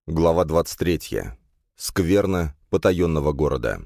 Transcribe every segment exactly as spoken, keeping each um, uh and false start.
Глава двадцать третья. Скверно потаенного города.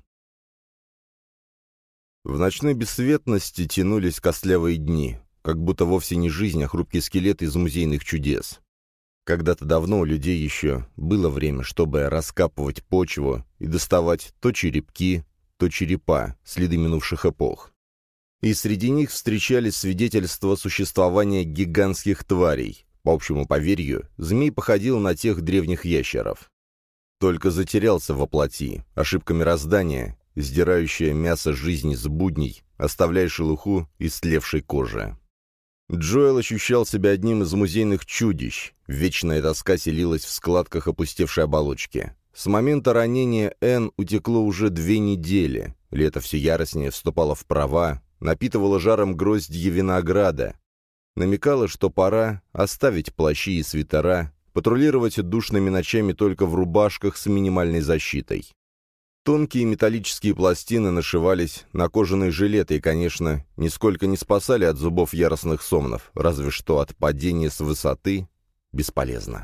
В ночной бесцветности тянулись костлявые дни, как будто вовсе не жизнь, а хрупкий скелет из музейных чудес. Когда-то давно у людей еще было время, чтобы раскапывать почву и доставать то черепки, то черепа, следы минувших эпох. И среди них встречались свидетельства существования гигантских тварей. По общему поверью, змей походил на тех древних ящеров. Только затерялся во плоти, ошибка мироздания, сдирающая мясо жизни с будней, оставляя шелуху истлевшей кожи. Джоэл ощущал себя одним из музейных чудищ. Вечная тоска селилась в складках опустевшей оболочки. С момента ранения Энн утекло уже две недели. Лето все яростнее вступало в права, напитывало жаром гроздья винограда, намекало, что пора оставить плащи и свитера, патрулировать душными ночами только в рубашках с минимальной защитой. Тонкие металлические пластины нашивались на кожаные жилеты и, конечно, нисколько не спасали от зубов яростных сомнов, разве что от падения с высоты бесполезно.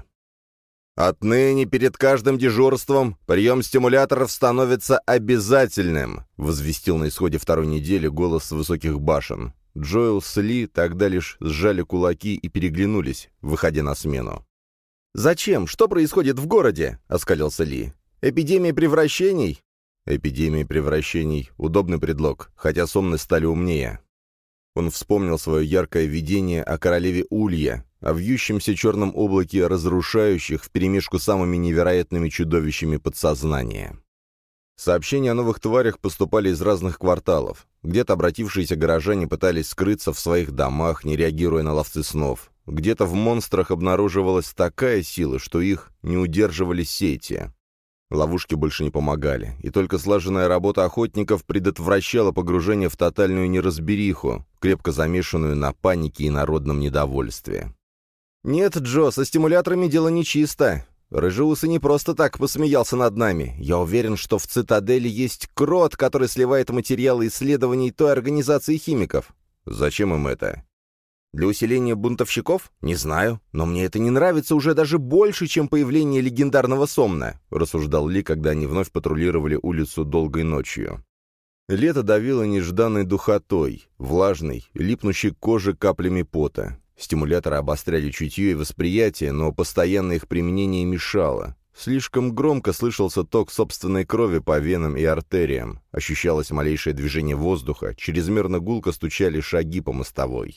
«Отныне перед каждым дежурством прием стимуляторов становится обязательным», возвестил на исходе второй недели голос с высоких башен. Джоэл с Ли тогда лишь сжали кулаки и переглянулись, выходя на смену. «Зачем? Что происходит в городе?» — оскалился Ли. «Эпидемия превращений?» «Эпидемия превращений — удобный предлог, хотя сомны стали умнее». Он вспомнил свое яркое видение о королеве Улья, о вьющемся черном облаке разрушающих вперемешку самыми невероятными чудовищами подсознания. Сообщения о новых тварях поступали из разных кварталов. Где-то обратившиеся горожане пытались скрыться в своих домах, не реагируя на ловцы снов. Где-то в монстрах обнаруживалась такая сила, что их не удерживали сети. Ловушки больше не помогали, и только слаженная работа охотников предотвращала погружение в тотальную неразбериху, крепко замешанную на панике и народном недовольстве. «Нет, Джо, со стимуляторами дело нечисто. Рыжеусый не просто так посмеялся над нами. Я уверен, что в цитадели есть крот, который сливает материалы исследований той организации химиков. Зачем им это? Для усиления бунтовщиков? Не знаю, но мне это не нравится уже даже больше, чем появление легендарного Сомна», рассуждал Ли, когда они вновь патрулировали улицу долгой ночью. Лето давило нежданной духотой, влажной, липнущей к коже каплями пота. Стимуляторы обостряли чутье и восприятие, но постоянное их применение мешало. Слишком громко слышался ток собственной крови по венам и артериям. Ощущалось малейшее движение воздуха, чрезмерно гулко стучали шаги по мостовой.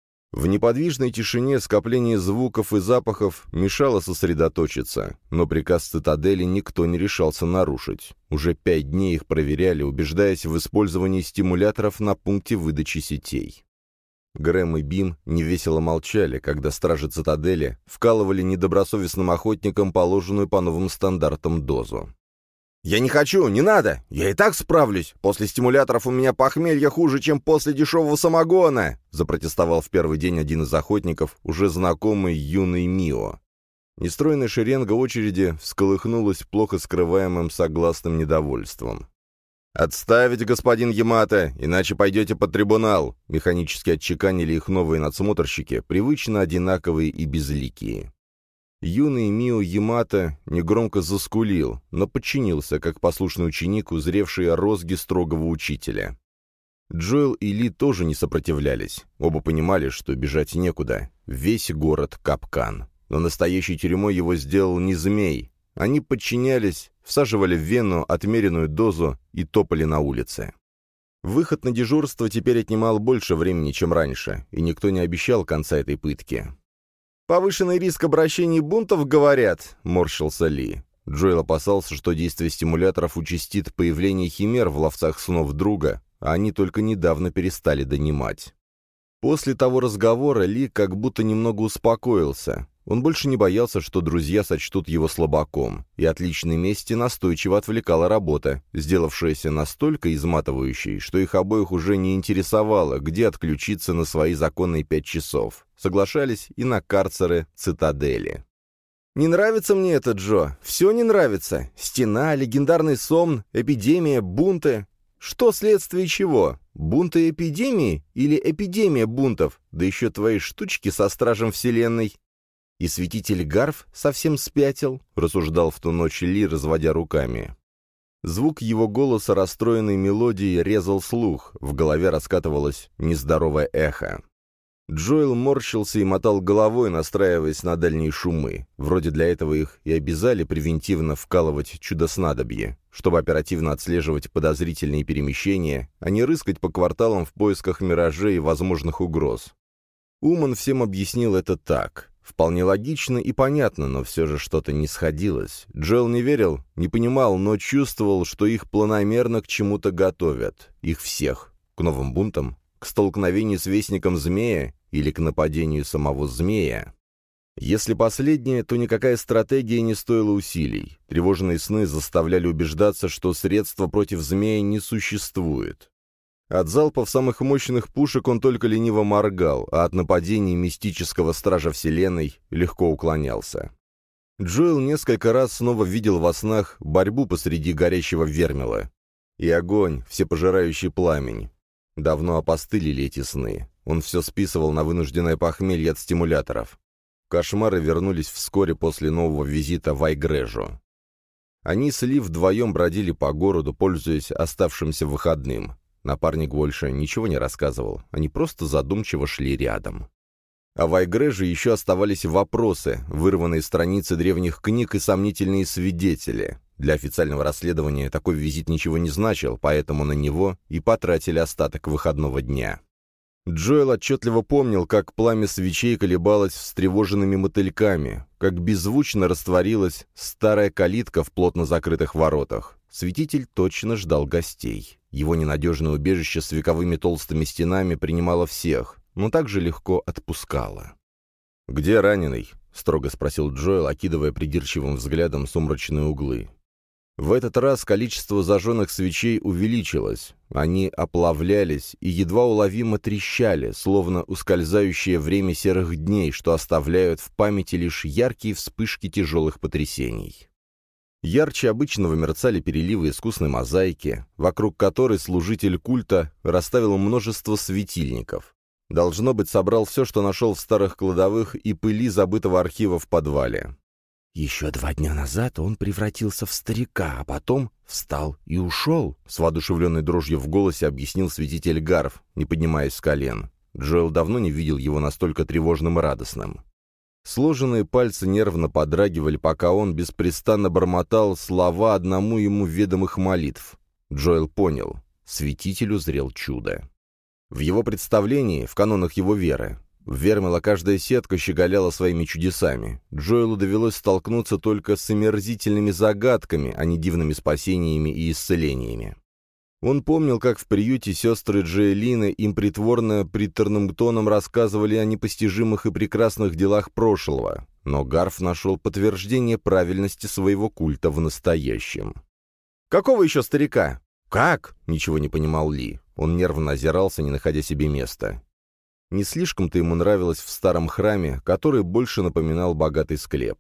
В неподвижной тишине скопление звуков и запахов мешало сосредоточиться, но приказ цитадели никто не решался нарушить. Уже пять дней их проверяли, убеждаясь в использовании стимуляторов на пункте выдачи сетей. Грэм и Бим невесело молчали, когда стражи цитадели вкалывали недобросовестным охотникам положенную по новым стандартам дозу. «Я не хочу, не надо! Я и так справлюсь! После стимуляторов у меня похмелье хуже, чем после дешевого самогона!» запротестовал в первый день один из охотников, уже знакомый юный Мио. Нестройная шеренга очереди всколыхнулась плохо скрываемым согласным недовольством. «Отставить, господин Ямато, иначе пойдете под трибунал!» Механически отчеканили их новые надсмотрщики, привычно одинаковые и безликие. Юный Мио Ямато негромко заскулил, но подчинился, как послушный ученик, узревший розги строгого учителя. Джоэл и Ли тоже не сопротивлялись. Оба понимали, что бежать некуда. Весь город — капкан. Но настоящей тюрьмой его сделал не змей. Они подчинялись, всаживали в вену отмеренную дозу и топали на улице. Выход на дежурство теперь отнимал больше времени, чем раньше, и никто не обещал конца этой пытки. «Повышенный риск обращений бунтов, говорят», — морщился Ли. Джоэл опасался, что действие стимуляторов участит появление химер в ловцах снов друга, а они только недавно перестали донимать. После того разговора Ли как будто немного успокоился. Он больше не боялся, что друзья сочтут его слабаком, и от личной мести настойчиво отвлекала работа, сделавшаяся настолько изматывающей, что их обоих уже не интересовало, где отключиться на свои законные пять часов. Соглашались и на карцеры цитадели. «Не нравится мне это, Джо. Все не нравится. Стена, легендарный Сомн, эпидемия, бунты. Что следствие чего? Бунты эпидемии или эпидемия бунтов? Да еще твои штучки со Стражем Вселенной». «И святитель Гарф совсем спятил», — рассуждал в ту ночь Ли, разводя руками. Звук его голоса, расстроенной мелодией, резал слух, в голове раскатывалось нездоровое эхо. Джоэл морщился и мотал головой, настраиваясь на дальние шумы. Вроде для этого их и обязали превентивно вкалывать чудо-снадобье, чтобы оперативно отслеживать подозрительные перемещения, а не рыскать по кварталам в поисках миражей и возможных угроз. Уман всем объяснил это так. Вполне логично и понятно, но все же что-то не сходилось. Джоэл не верил, не понимал, но чувствовал, что их планомерно к чему-то готовят. Их всех. К новым бунтам? К столкновению с вестником змея? Или к нападению самого змея? Если последнее, то никакая стратегия не стоила усилий. Тревожные сны заставляли убеждаться, что средства против змея не существует. От залпов самых мощных пушек он только лениво моргал, а от нападений мистического стража Вселенной легко уклонялся. Джоэл несколько раз снова видел во снах борьбу посреди горящего вермила. И огонь, всепожирающий пламень. Давно опостылили эти сны. Он все списывал на вынужденное похмелье от стимуляторов. Кошмары вернулись вскоре после нового визита в Айгрежу. Они с Ли вдвоем бродили по городу, пользуясь оставшимся выходным. Напарник больше ничего не рассказывал, они просто задумчиво шли рядом. А в Айгреже еще оставались вопросы, вырванные страницы древних книг и сомнительные свидетели. Для официального расследования такой визит ничего не значил, поэтому на него и потратили остаток выходного дня. Джоэл отчетливо помнил, как пламя свечей колебалось встревоженными мотыльками, как беззвучно растворилась старая калитка в плотно закрытых воротах. Святитель точно ждал гостей. Его ненадежное убежище с вековыми толстыми стенами принимало всех, но также легко отпускало. «Где раненый?» — строго спросил Джоэл, окидывая придирчивым взглядом сумрачные углы. В этот раз количество зажженных свечей увеличилось. Они оплавлялись и едва уловимо трещали, словно ускользающее время серых дней, что оставляют в памяти лишь яркие вспышки тяжелых потрясений. Ярче обычного мерцали переливы искусной мозаики, вокруг которой служитель культа расставил множество светильников. Должно быть, собрал все, что нашел в старых кладовых и пыли забытого архива в подвале. «Еще два дня назад он превратился в старика, а потом встал и ушел», — с воодушевленной дрожью в голосе объяснил святитель Гарф, не поднимаясь с колен. Джоэл давно не видел его настолько тревожным и радостным. Сложенные пальцы нервно подрагивали, пока он беспрестанно бормотал слова одному ему ведомых молитв. Джоэл понял — святитель узрел чудо. В его представлении, в канонах его веры, в Вермила каждая сетка щеголяла своими чудесами. Джоэлу довелось столкнуться только с омерзительными загадками, а не дивными спасениями и исцелениями. Он помнил, как в приюте сестры Джоэлины им притворно приторным тоном рассказывали о непостижимых и прекрасных делах прошлого, но Гарф нашел подтверждение правильности своего культа в настоящем. «Какого еще старика?» «Как?» — ничего не понимал Ли. Он нервно озирался, не находя себе места. Не слишком-то ему нравилось в старом храме, который больше напоминал богатый склеп.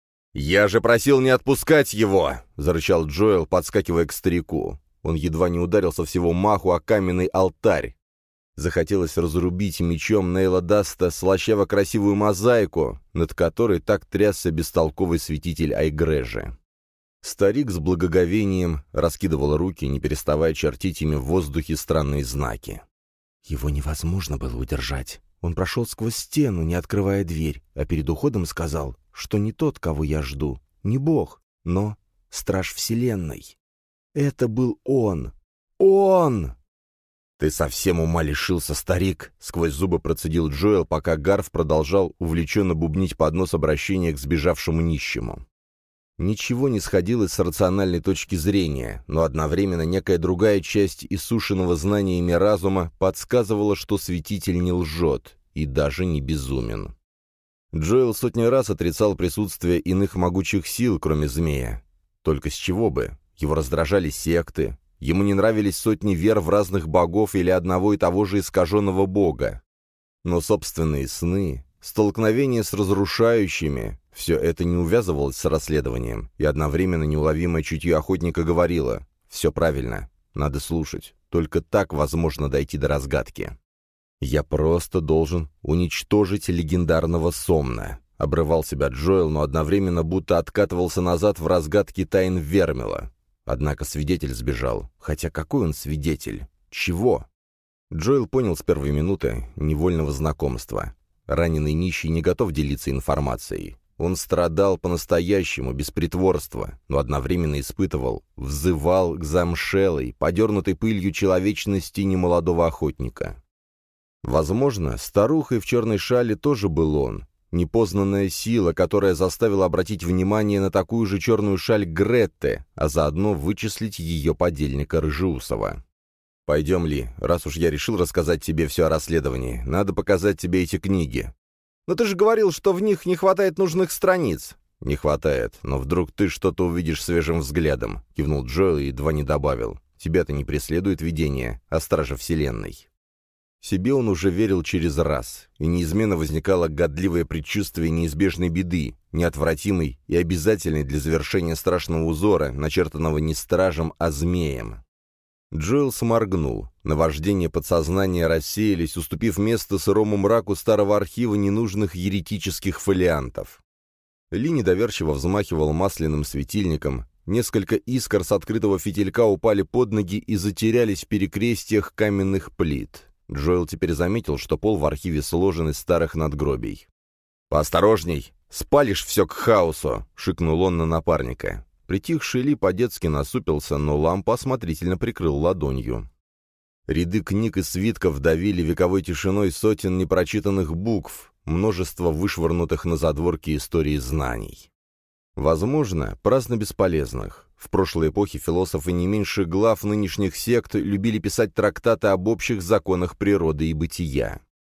«Я же просил не отпускать его!» — зарычал Джоэл, подскакивая к старику. Он едва не ударился всего маху о каменный алтарь. Захотелось разрубить мечом Нейла Даста слащаво-красивую мозаику, над которой так трясся бестолковый святитель Айгрежи. Старик с благоговением раскидывал руки, не переставая чертить ими в воздухе странные знаки. Его невозможно было удержать. Он прошел сквозь стену, не открывая дверь, а перед уходом сказал, что не тот, кого я жду, не Бог, но Страж Вселенной. Это был он! Он! «Ты совсем ума лишился, старик!» — сквозь зубы процедил Джоэл, пока Гарф продолжал увлеченно бубнить под нос обращения к сбежавшему нищему. Ничего не сходилось с рациональной точки зрения, но одновременно некая другая часть иссушенного знаниями разума подсказывала, что святитель не лжет и даже не безумен. Джоэл сотни раз отрицал присутствие иных могучих сил, кроме змея. Только с чего бы? Его раздражали секты, ему не нравились сотни вер в разных богов или одного и того же искаженного бога. Но собственные сны, столкновение с разрушающими — все это не увязывалось с расследованием, и одновременно неуловимое чутье охотника говорило: «Все правильно, надо слушать, только так возможно дойти до разгадки». «Я просто должен уничтожить легендарного Сомна», Обрывал себя Джоэл, но одновременно будто откатывался назад в разгадке тайн Вермила. Однако свидетель сбежал. Хотя какой он свидетель? Чего? Джоэл понял с первой минуты невольного знакомства. Раненый нищий не готов делиться информацией. Он страдал по-настоящему, без притворства, но одновременно испытывал, взывал к замшелой, подернутой пылью человечности немолодого охотника. Возможно, старухой в черной шале тоже был он. Непознанная сила, которая заставила обратить внимание на такую же черную шаль Гретте, а заодно вычислить ее подельника Рыжеусова. «Пойдем, Ли, раз уж я решил рассказать тебе все о расследовании, надо показать тебе эти книги». «Но ты же говорил, что в них не хватает нужных страниц». «Не хватает, но вдруг ты что-то увидишь свежим взглядом», — кивнул Джоэл и едва не добавил. «Тебя-то не преследует видение о страже Вселенной». Себе он уже верил через раз, и неизменно возникало годливое предчувствие неизбежной беды, неотвратимой и обязательной для завершения страшного узора, начертанного не стражем, а змеем. Джоэл сморгнул. Наваждения подсознания рассеялись, уступив место сырому мраку старого архива ненужных еретических фолиантов. Ли недоверчиво взмахивал масляным светильником. Несколько искр с открытого фитилька упали под ноги и затерялись в перекрестиях каменных плит. Джоэл теперь заметил, что пол в архиве сложен из старых надгробий. «Поосторожней! Спалишь все к хаосу!» — шикнул он на напарника. Притихший Ли по-детски насупился, но лампу осмотрительно прикрыл ладонью. Ряды книг и свитков давили вековой тишиной сотен непрочитанных букв, множество вышвырнутых на задворки истории знаний. Возможно, праздно бесполезных. В прошлой эпохе философы не меньше глав нынешних сект любили писать трактаты об общих законах природы и бытия.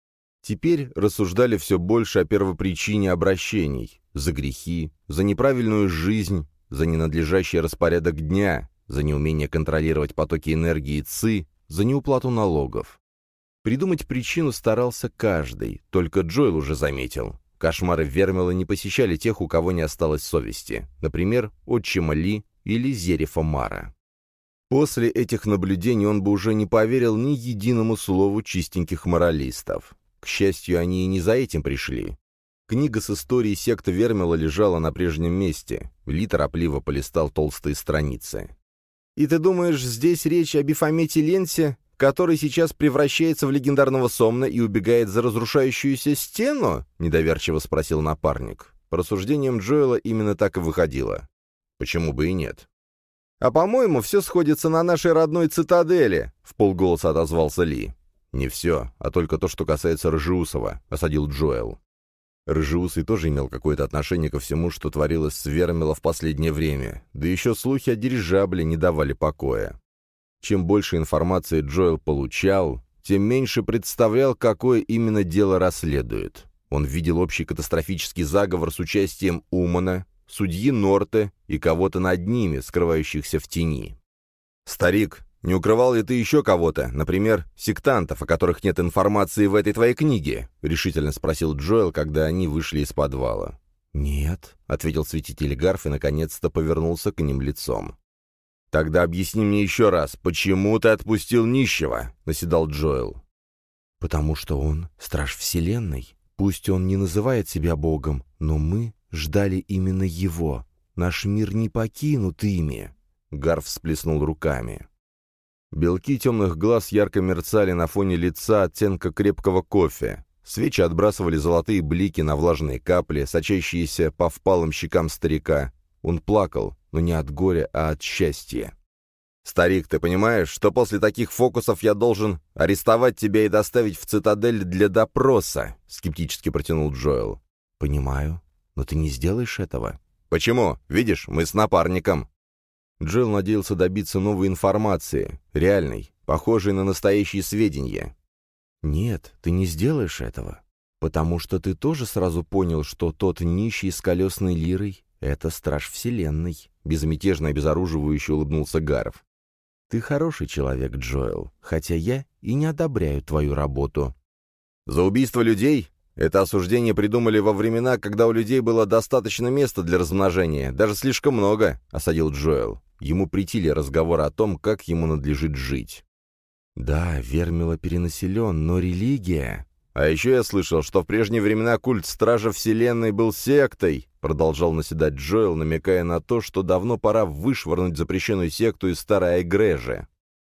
Теперь рассуждали все больше о первопричине обращений, за грехи, за неправильную жизнь, за ненадлежащий распорядок дня, за неумение контролировать потоки энергии ЦИ, за неуплату налогов. Придумать причину старался каждый, только Джоэл уже заметил. Кошмары Вермила не посещали тех, у кого не осталось совести, например, отчима Ли или Зерефа Мара. После этих наблюдений он бы уже не поверил ни единому слову чистеньких моралистов. К счастью, они и не за этим пришли. Книга с историей секты Вермила лежала на прежнем месте. Ли торопливо полистал толстые страницы. «И ты думаешь, здесь речь о Бифомете Ленсе, который сейчас превращается в легендарного Сомна и убегает за разрушающуюся стену?» — недоверчиво спросил напарник. По рассуждениям Джоэла именно так и выходило. Почему бы и нет? «А по-моему, все сходится на нашей родной цитадели», — вполголоса отозвался Ли. «Не все, а только то, что касается Рыжеусова», — осадил Джоэл. Рыжеусый тоже имел какое-то отношение ко всему, что творилось с Вермила в последнее время, да еще слухи о дирижабле не давали покоя. Чем больше информации Джоэл получал, тем меньше представлял, какое именно дело расследует. Он видел общий катастрофический заговор с участием Умана, судьи Норте и кого-то над ними, скрывающихся в тени. «Старик, не укрывал ли ты еще кого-то, например, сектантов, о которых нет информации в этой твоей книге?» — решительно спросил Джоэл, когда они вышли из подвала. «Нет», — ответил святитель Гарф и наконец-то повернулся к ним лицом. «Тогда объясни мне еще раз, почему ты отпустил нищего?» — наседал Джоэл. «Потому что он страж Вселенной. Пусть он не называет себя Богом, но мы ждали именно его. Наш мир не покинут ими». Гарф всплеснул руками. Белки темных глаз ярко мерцали на фоне лица оттенка крепкого кофе. Свечи отбрасывали золотые блики на влажные капли, сочащиеся по впалым щекам старика. Он плакал, но не от горя, а от счастья. «Старик, ты понимаешь, что после таких фокусов я должен арестовать тебя и доставить в цитадель для допроса?» — скептически протянул Джоэл. «Понимаю, но ты не сделаешь этого». «Почему? Видишь, мы с напарником». Джоэл надеялся добиться новой информации, реальной, похожей на настоящие сведения. «Нет, ты не сделаешь этого, потому что ты тоже сразу понял, что тот нищий с колесной лирой — это страж Вселенной», — безмятежно и обезоруживающе улыбнулся Гарф. «Ты хороший человек, Джоэл, хотя я и не одобряю твою работу». «За убийство людей? Это осуждение придумали во времена, когда у людей было достаточно места для размножения, даже слишком много», — осадил Джоэл. Ему претили разговоры о том, как ему надлежит жить. «Да, Вермила перенаселен, но религия...» А еще я слышал, что в прежние времена культ Стража Вселенной был сектой, продолжал наседать Джоэл, намекая на то, что давно пора вышвырнуть запрещенную секту из старой Айгрежи.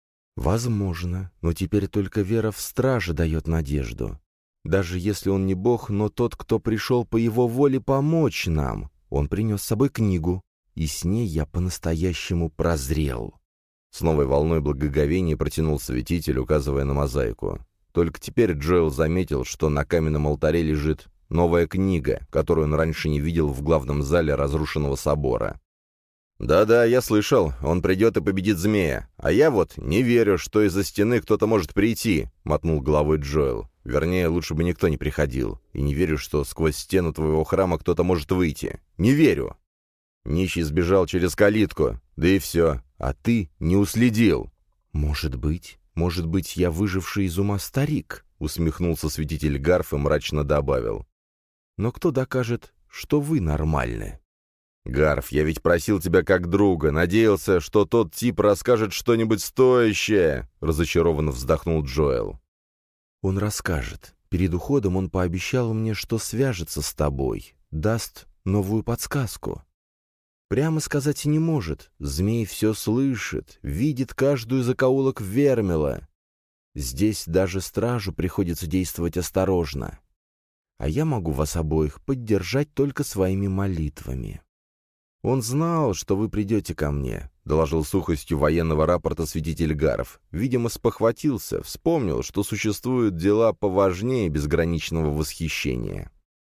Возможно, но теперь только вера в Стража дает надежду. Даже если он не бог, но тот, кто пришел по его воле помочь нам. Он принес с собой книгу, и с ней я по-настоящему прозрел. С новой волной благоговения протянул святитель, указывая на мозаику. Только теперь Джоэл заметил, что на каменном алтаре лежит новая книга, которую он раньше не видел в главном зале разрушенного собора. «Да-да, я слышал, он придет и победит змея. А я вот не верю, что из-за стены кто-то может прийти», — мотнул головой Джоэл. «Вернее, лучше бы никто не приходил. И не верю, что сквозь стену твоего храма кто-то может выйти. Не верю!» Нищий сбежал через калитку, да и все. А ты не уследил. «Может быть, может быть, я выживший из ума старик», — усмехнулся святитель Гарф и мрачно добавил. «Но кто докажет, что вы нормальны?» «Гарф, я ведь просил тебя как друга, надеялся, что тот тип расскажет что-нибудь стоящее», — разочарованно вздохнул Джоэл. «Он расскажет. Перед уходом он пообещал мне, что свяжется с тобой, даст новую подсказку. Прямо сказать не может. Змей все слышит, видит каждую закоулок Вермила. Здесь даже стражу приходится действовать осторожно. А я могу вас обоих поддержать только своими молитвами». «Он знал, что вы придете ко мне», — доложил сухостью военного рапорта святитель Гарф. Видимо, спохватился, вспомнил, что существуют дела поважнее безграничного восхищения.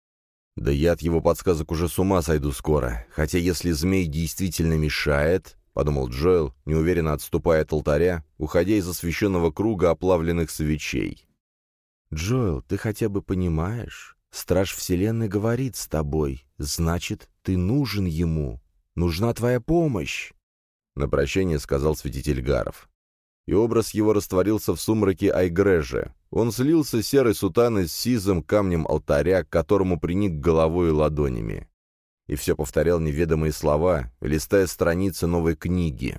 «Да я от его подсказок уже с ума сойду скоро, хотя если змей действительно мешает», — подумал Джоэл, неуверенно отступая от алтаря, уходя из освещенного круга оплавленных свечей. «Джоэл, ты хотя бы понимаешь? Страж Вселенной говорит с тобой, значит, ты нужен ему. Нужна твоя помощь!» На прощание сказал святитель Гарф. И образ его растворился в сумраке Айгрежи. Он слился серой сутаной с сизым камнем алтаря, к которому приник головой и ладонями. И все повторял неведомые слова, листая страницы новой книги.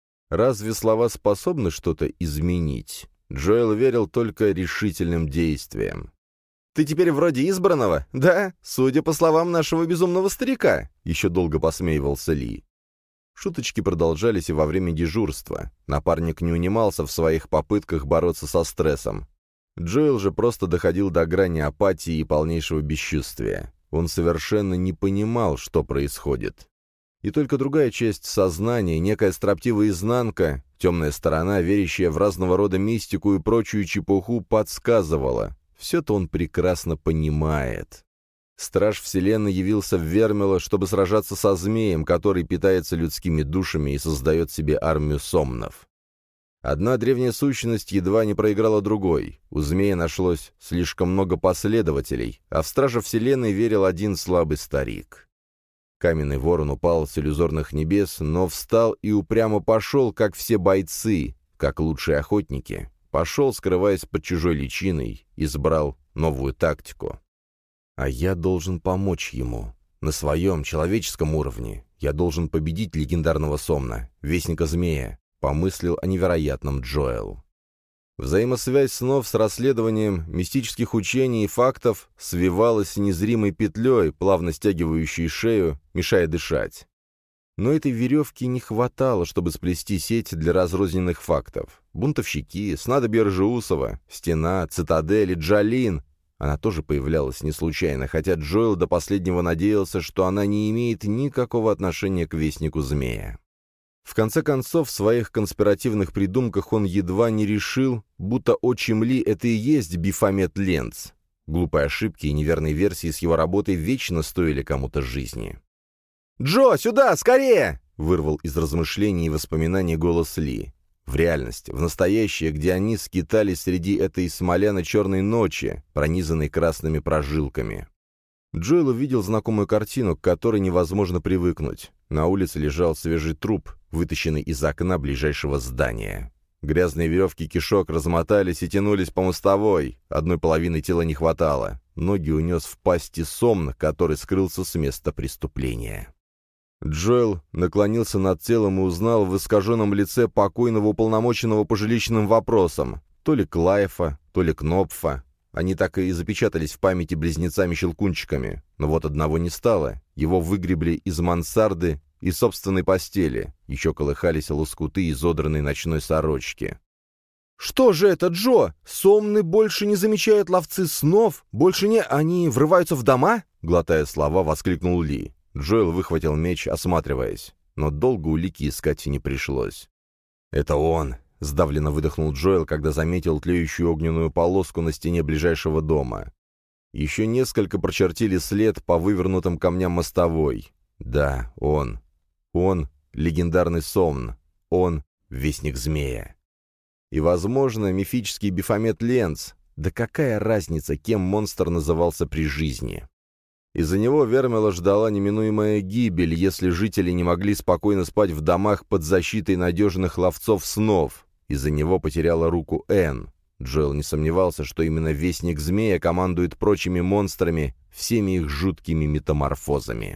Разве слова способны что-то изменить? Джоэл верил только решительным действиям. «Ты теперь вроде избранного, да? Судя по словам нашего безумного старика», — еще долго посмеивался Ли. Шуточки продолжались и во время дежурства. Напарник не унимался в своих попытках бороться со стрессом. Джоэл же просто доходил до грани апатии и полнейшего бесчувствия. Он совершенно не понимал, что происходит. И только другая часть сознания, некая строптивая изнанка, темная сторона, верящая в разного рода мистику и прочую чепуху, подсказывала. Все-то он прекрасно понимает. Страж Вселенной явился в Вермила, чтобы сражаться со змеем, который питается людскими душами и создает себе армию сомнов. Одна древняя сущность едва не проиграла другой. У змея нашлось слишком много последователей, а в Стража Вселенной верил один слабый старик. Каменный ворон упал с иллюзорных небес, но встал и упрямо пошел, как все бойцы, как лучшие охотники. Пошел, скрываясь под чужой личиной, избрал новую тактику. А я должен помочь ему. На своем человеческом уровне. Я должен победить легендарного Сомна, вестника змея, помыслил о невероятном Джоэл. Взаимосвязь снов с расследованием мистических учений и фактов свивалась незримой петлей, плавно стягивающей шею, мешая дышать. Но этой веревки не хватало, чтобы сплести сеть для разрозненных фактов. Бунтовщики, снадобья Ржеусова, стена, цитадель, Джалин. Она тоже появлялась не случайно, хотя Джоэл до последнего надеялся, что она не имеет никакого отношения к Вестнику Змея. В конце концов, в своих конспиративных придумках он едва не решил, будто отчим Ли — это и есть Бифамет Ленц. Глупые ошибки и неверные версии с его работой вечно стоили кому-то жизни. «Джо, сюда, скорее!» — вырвал из размышлений и воспоминаний голос Ли. В реальность, в настоящее, где они скитались среди этой смоляно-черной ночи, пронизанной красными прожилками. Джоэл увидел знакомую картину, к которой невозможно привыкнуть. На улице лежал свежий труп, вытащенный из окна ближайшего здания. Грязные веревки кишок размотались и тянулись по мостовой. Одной половины тела не хватало. Ноги унес в пасти Сомн, который скрылся с места преступления. Джоэл наклонился над телом и узнал в искаженном лице покойного уполномоченного по жилищным вопросам, то ли Клайфа, то ли Кнопфа. Они так и запечатались в памяти близнецами-щелкунчиками. Но вот одного не стало. Его выгребли из мансарды и собственной постели. Еще колыхались лоскуты изодранной ночной сорочки. «Что же это, Джо? Сомны больше не замечают ловцы снов? Больше не... Они врываются в дома?» Глотая слова, воскликнул Ли. Джоэл выхватил меч, осматриваясь. Но долго улики искать и не пришлось. «Это он!» — сдавленно выдохнул Джоэл, когда заметил тлеющую огненную полоску на стене ближайшего дома. Еще несколько прочертили след по вывернутым камням мостовой. Да, он. Он — легендарный Сомн. Он — вестник змея. И, возможно, мифический Бефомет Ленц. Да какая разница, кем монстр назывался при жизни? Из-за него Вермила ждала неминуемая гибель, если жители не могли спокойно спать в домах под защитой надежных ловцов снов. Из-за него потеряла руку Энн. Джоэл не сомневался, что именно Вестник Змея командует прочими монстрами, всеми их жуткими метаморфозами.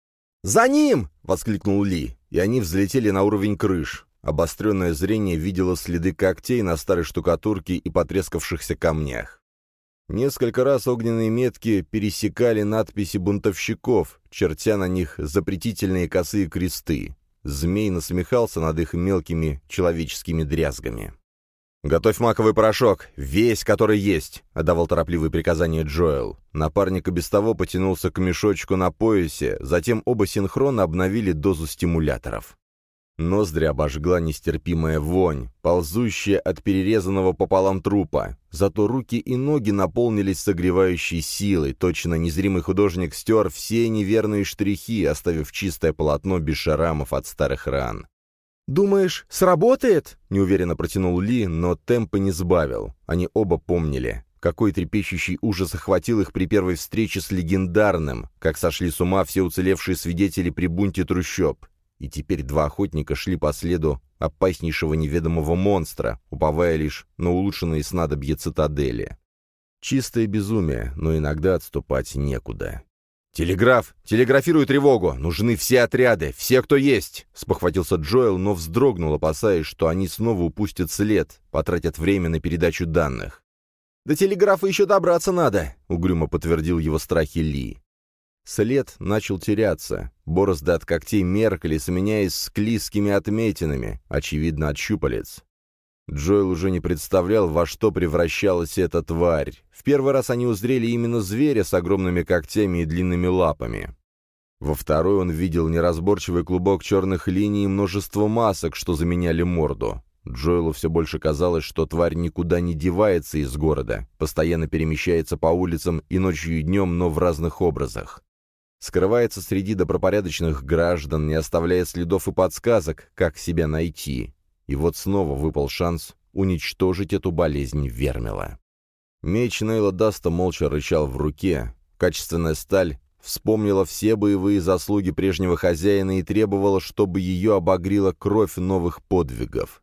«За ним!» — воскликнул Ли, и они взлетели на уровень крыш. Обостренное зрение видело следы когтей на старой штукатурке и потрескавшихся камнях. Несколько раз огненные метки пересекали надписи бунтовщиков, чертя на них запретительные косые кресты. Змей насмехался над их мелкими человеческими дрязгами. «Готовь маковый порошок, весь, который есть», — отдавал торопливые приказания Джоэл. Напарник и без того потянулся к мешочку на поясе, затем оба синхронно обновили дозу стимуляторов. Ноздри обожгла нестерпимая вонь, ползущая от перерезанного пополам трупа. Зато руки и ноги наполнились согревающей силой. Точно незримый художник стер все неверные штрихи, оставив чистое полотно без шрамов от старых ран. «Думаешь, сработает?» — неуверенно протянул Ли, но темпа не сбавил. Они оба помнили, какой трепещущий ужас охватил их при первой встрече с легендарным, как сошли с ума все уцелевшие свидетели при бунте трущоб. И теперь два охотника шли по следу опаснейшего неведомого монстра, уповая лишь на улучшенные снадобья цитадели. Чистое безумие, но иногда отступать некуда. «Телеграф! Телеграфируй тревогу! Нужны все отряды! Все, кто есть!» — спохватился Джоэл, но вздрогнул, опасаясь, что они снова упустят след, потратят время на передачу данных. «До телеграфа еще добраться надо!» — угрюмо подтвердил его страхи Ли. След начал теряться. Борозды от когтей меркли, сменяясь склизкими отметинами, очевидно, от щупалец. Джоэл уже не представлял, во что превращалась эта тварь. В первый раз они узрели именно зверя с огромными когтями и длинными лапами. Во второй он видел неразборчивый клубок черных линий и множество масок, что заменяли морду. Джоэлу все больше казалось, что тварь никуда не девается из города, постоянно перемещается по улицам и ночью, и днем, но в разных образах. Скрывается среди добропорядочных граждан, не оставляя следов и подсказок, как себя найти. И вот снова выпал шанс уничтожить эту болезнь Вермила. Меч Нейла Даста молча рычал в руке. Качественная сталь вспомнила все боевые заслуги прежнего хозяина и требовала, чтобы ее обогрела кровь новых подвигов.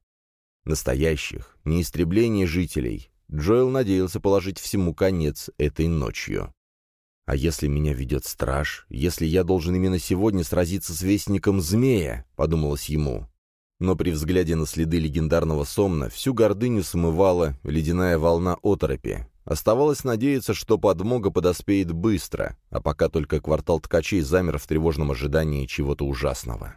Настоящих, не истребление жителей. Джоэл надеялся положить всему конец этой ночью. «А если меня ведет страж? Если я должен именно сегодня сразиться с Вестником Змея?» — подумалось ему. Но при взгляде на следы легендарного Сомна всю гордыню смывала ледяная волна оторопи. Оставалось надеяться, что подмога подоспеет быстро, а пока только квартал ткачей замер в тревожном ожидании чего-то ужасного.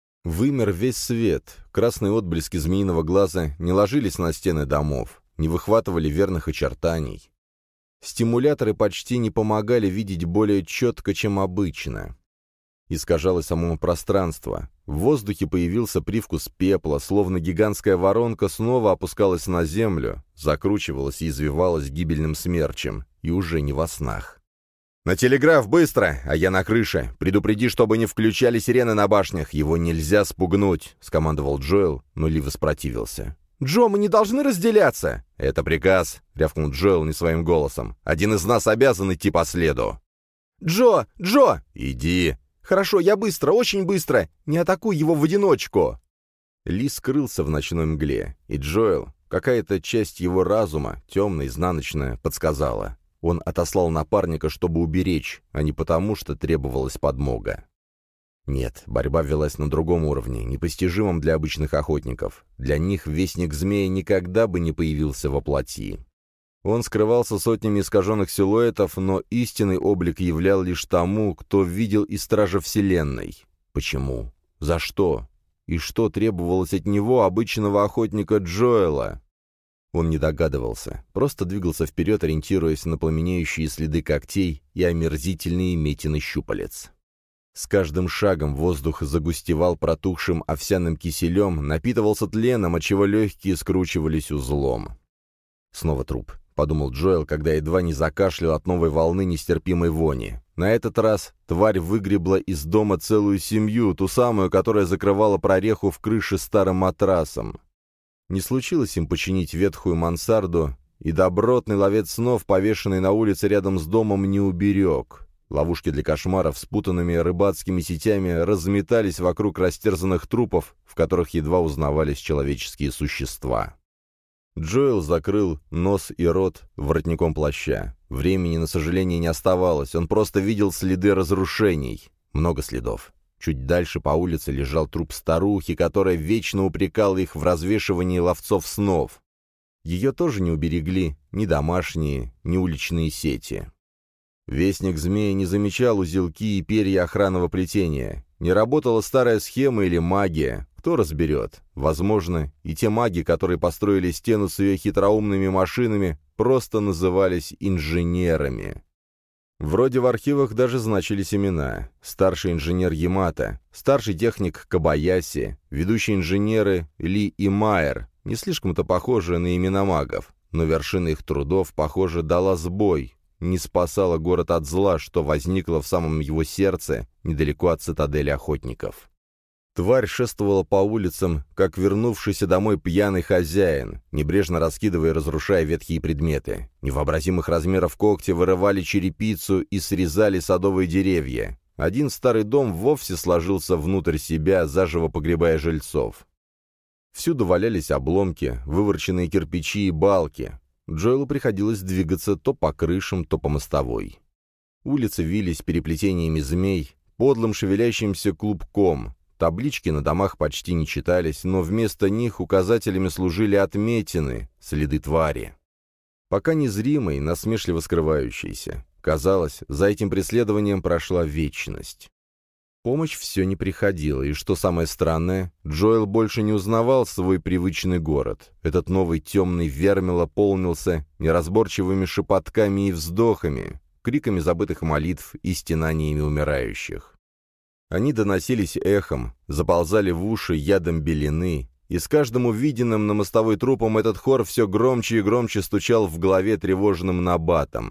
Вымер весь свет, красные отблески змеиного глаза не ложились на стены домов, не выхватывали верных очертаний. Стимуляторы почти не помогали видеть более четко, чем обычно. Искажалось само пространство. В воздухе появился привкус пепла, словно гигантская воронка снова опускалась на землю, закручивалась и извивалась гибельным смерчем, и уже не во снах. «На телеграф, быстро! А я на крыше! Предупреди, чтобы не включали сирены на башнях! Его нельзя спугнуть!» — скомандовал Джоэл, но Ли воспротивился. «Джо, мы не должны разделяться!» «Это приказ!» — рявкнул Джоэл не своим голосом. «Один из нас обязан идти по следу!» «Джо! Джо!» «Иди!» «Хорошо, я быстро, очень быстро! Не атакуй его в одиночку!» Ли скрылся в ночной мгле, и Джоэл, какая-то часть его разума, темная, изнаночная, подсказала. Он отослал напарника, чтобы уберечь, а не потому, что требовалась подмога. Нет, борьба велась на другом уровне, непостижимом для обычных охотников. Для них Вестник Змея никогда бы не появился во плоти. Он скрывался сотнями искаженных силуэтов, но истинный облик являл лишь тому, кто видел и Стража Вселенной. Почему? За что? И что требовалось от него, обычного охотника Джоэла? Он не догадывался, просто двигался вперед, ориентируясь на пламенеющие следы когтей и омерзительные метины щупалец. С каждым шагом воздух загустевал протухшим овсяным киселем, напитывался тленом, отчего легкие скручивались узлом. «Снова труп», — подумал Джоэл, когда едва не закашлял от новой волны нестерпимой вони. На этот раз тварь выгребла из дома целую семью, ту самую, которая закрывала прореху в крыше старым матрасом. Не случилось им починить ветхую мансарду, и добротный ловец снов, повешенный на улице рядом с домом, не уберег. Ловушки для кошмаров, спутанными рыбацкими сетями, разметались вокруг растерзанных трупов, в которых едва узнавались человеческие существа. Джоэл закрыл нос и рот воротником плаща. Времени, на сожаление, не оставалось, он просто видел следы разрушений. Много следов. Чуть дальше по улице лежал труп старухи, которая вечно упрекала их в развешивании ловцов снов. Ее тоже не уберегли ни домашние, ни уличные сети. Вестник змея не замечал узелки и перья охранного плетения. Не работала старая схема или магия. Кто разберет? Возможно, и те маги, которые построили стену с ее хитроумными машинами, просто назывались инженерами. Вроде в архивах даже значились имена. Старший инженер Ямато, старший техник Кобаяси, ведущие инженеры Ли и Майер, не слишком-то похожие на имена магов, но вершина их трудов, похоже, дала сбой, не спасала город от зла, что возникло в самом его сердце, недалеко от цитадели охотников. Тварь шествовала по улицам, как вернувшийся домой пьяный хозяин, небрежно раскидывая и разрушая ветхие предметы. Невообразимых размеров когти вырывали черепицу и срезали садовые деревья. Один старый дом вовсе сложился внутрь себя, заживо погребая жильцов. Всюду валялись обломки, вывороченные кирпичи и балки. Джоэлу приходилось двигаться то по крышам, то по мостовой. Улицы вились переплетениями змей, подлым шевелящимся клубком. Таблички на домах почти не читались, но вместо них указателями служили отметины, следы твари. Пока незримой, насмешливо скрывающейся. Казалось, за этим преследованием прошла вечность. Помощь все не приходила, и, что самое странное, Джоэл больше не узнавал свой привычный город. Этот новый темный Вермила полнился неразборчивыми шепотками и вздохами, криками забытых молитв и стенаниями умирающих. Они доносились эхом, заползали в уши ядом белины, и с каждым увиденным на мостовой трупом этот хор все громче и громче стучал в голове тревожным набатом.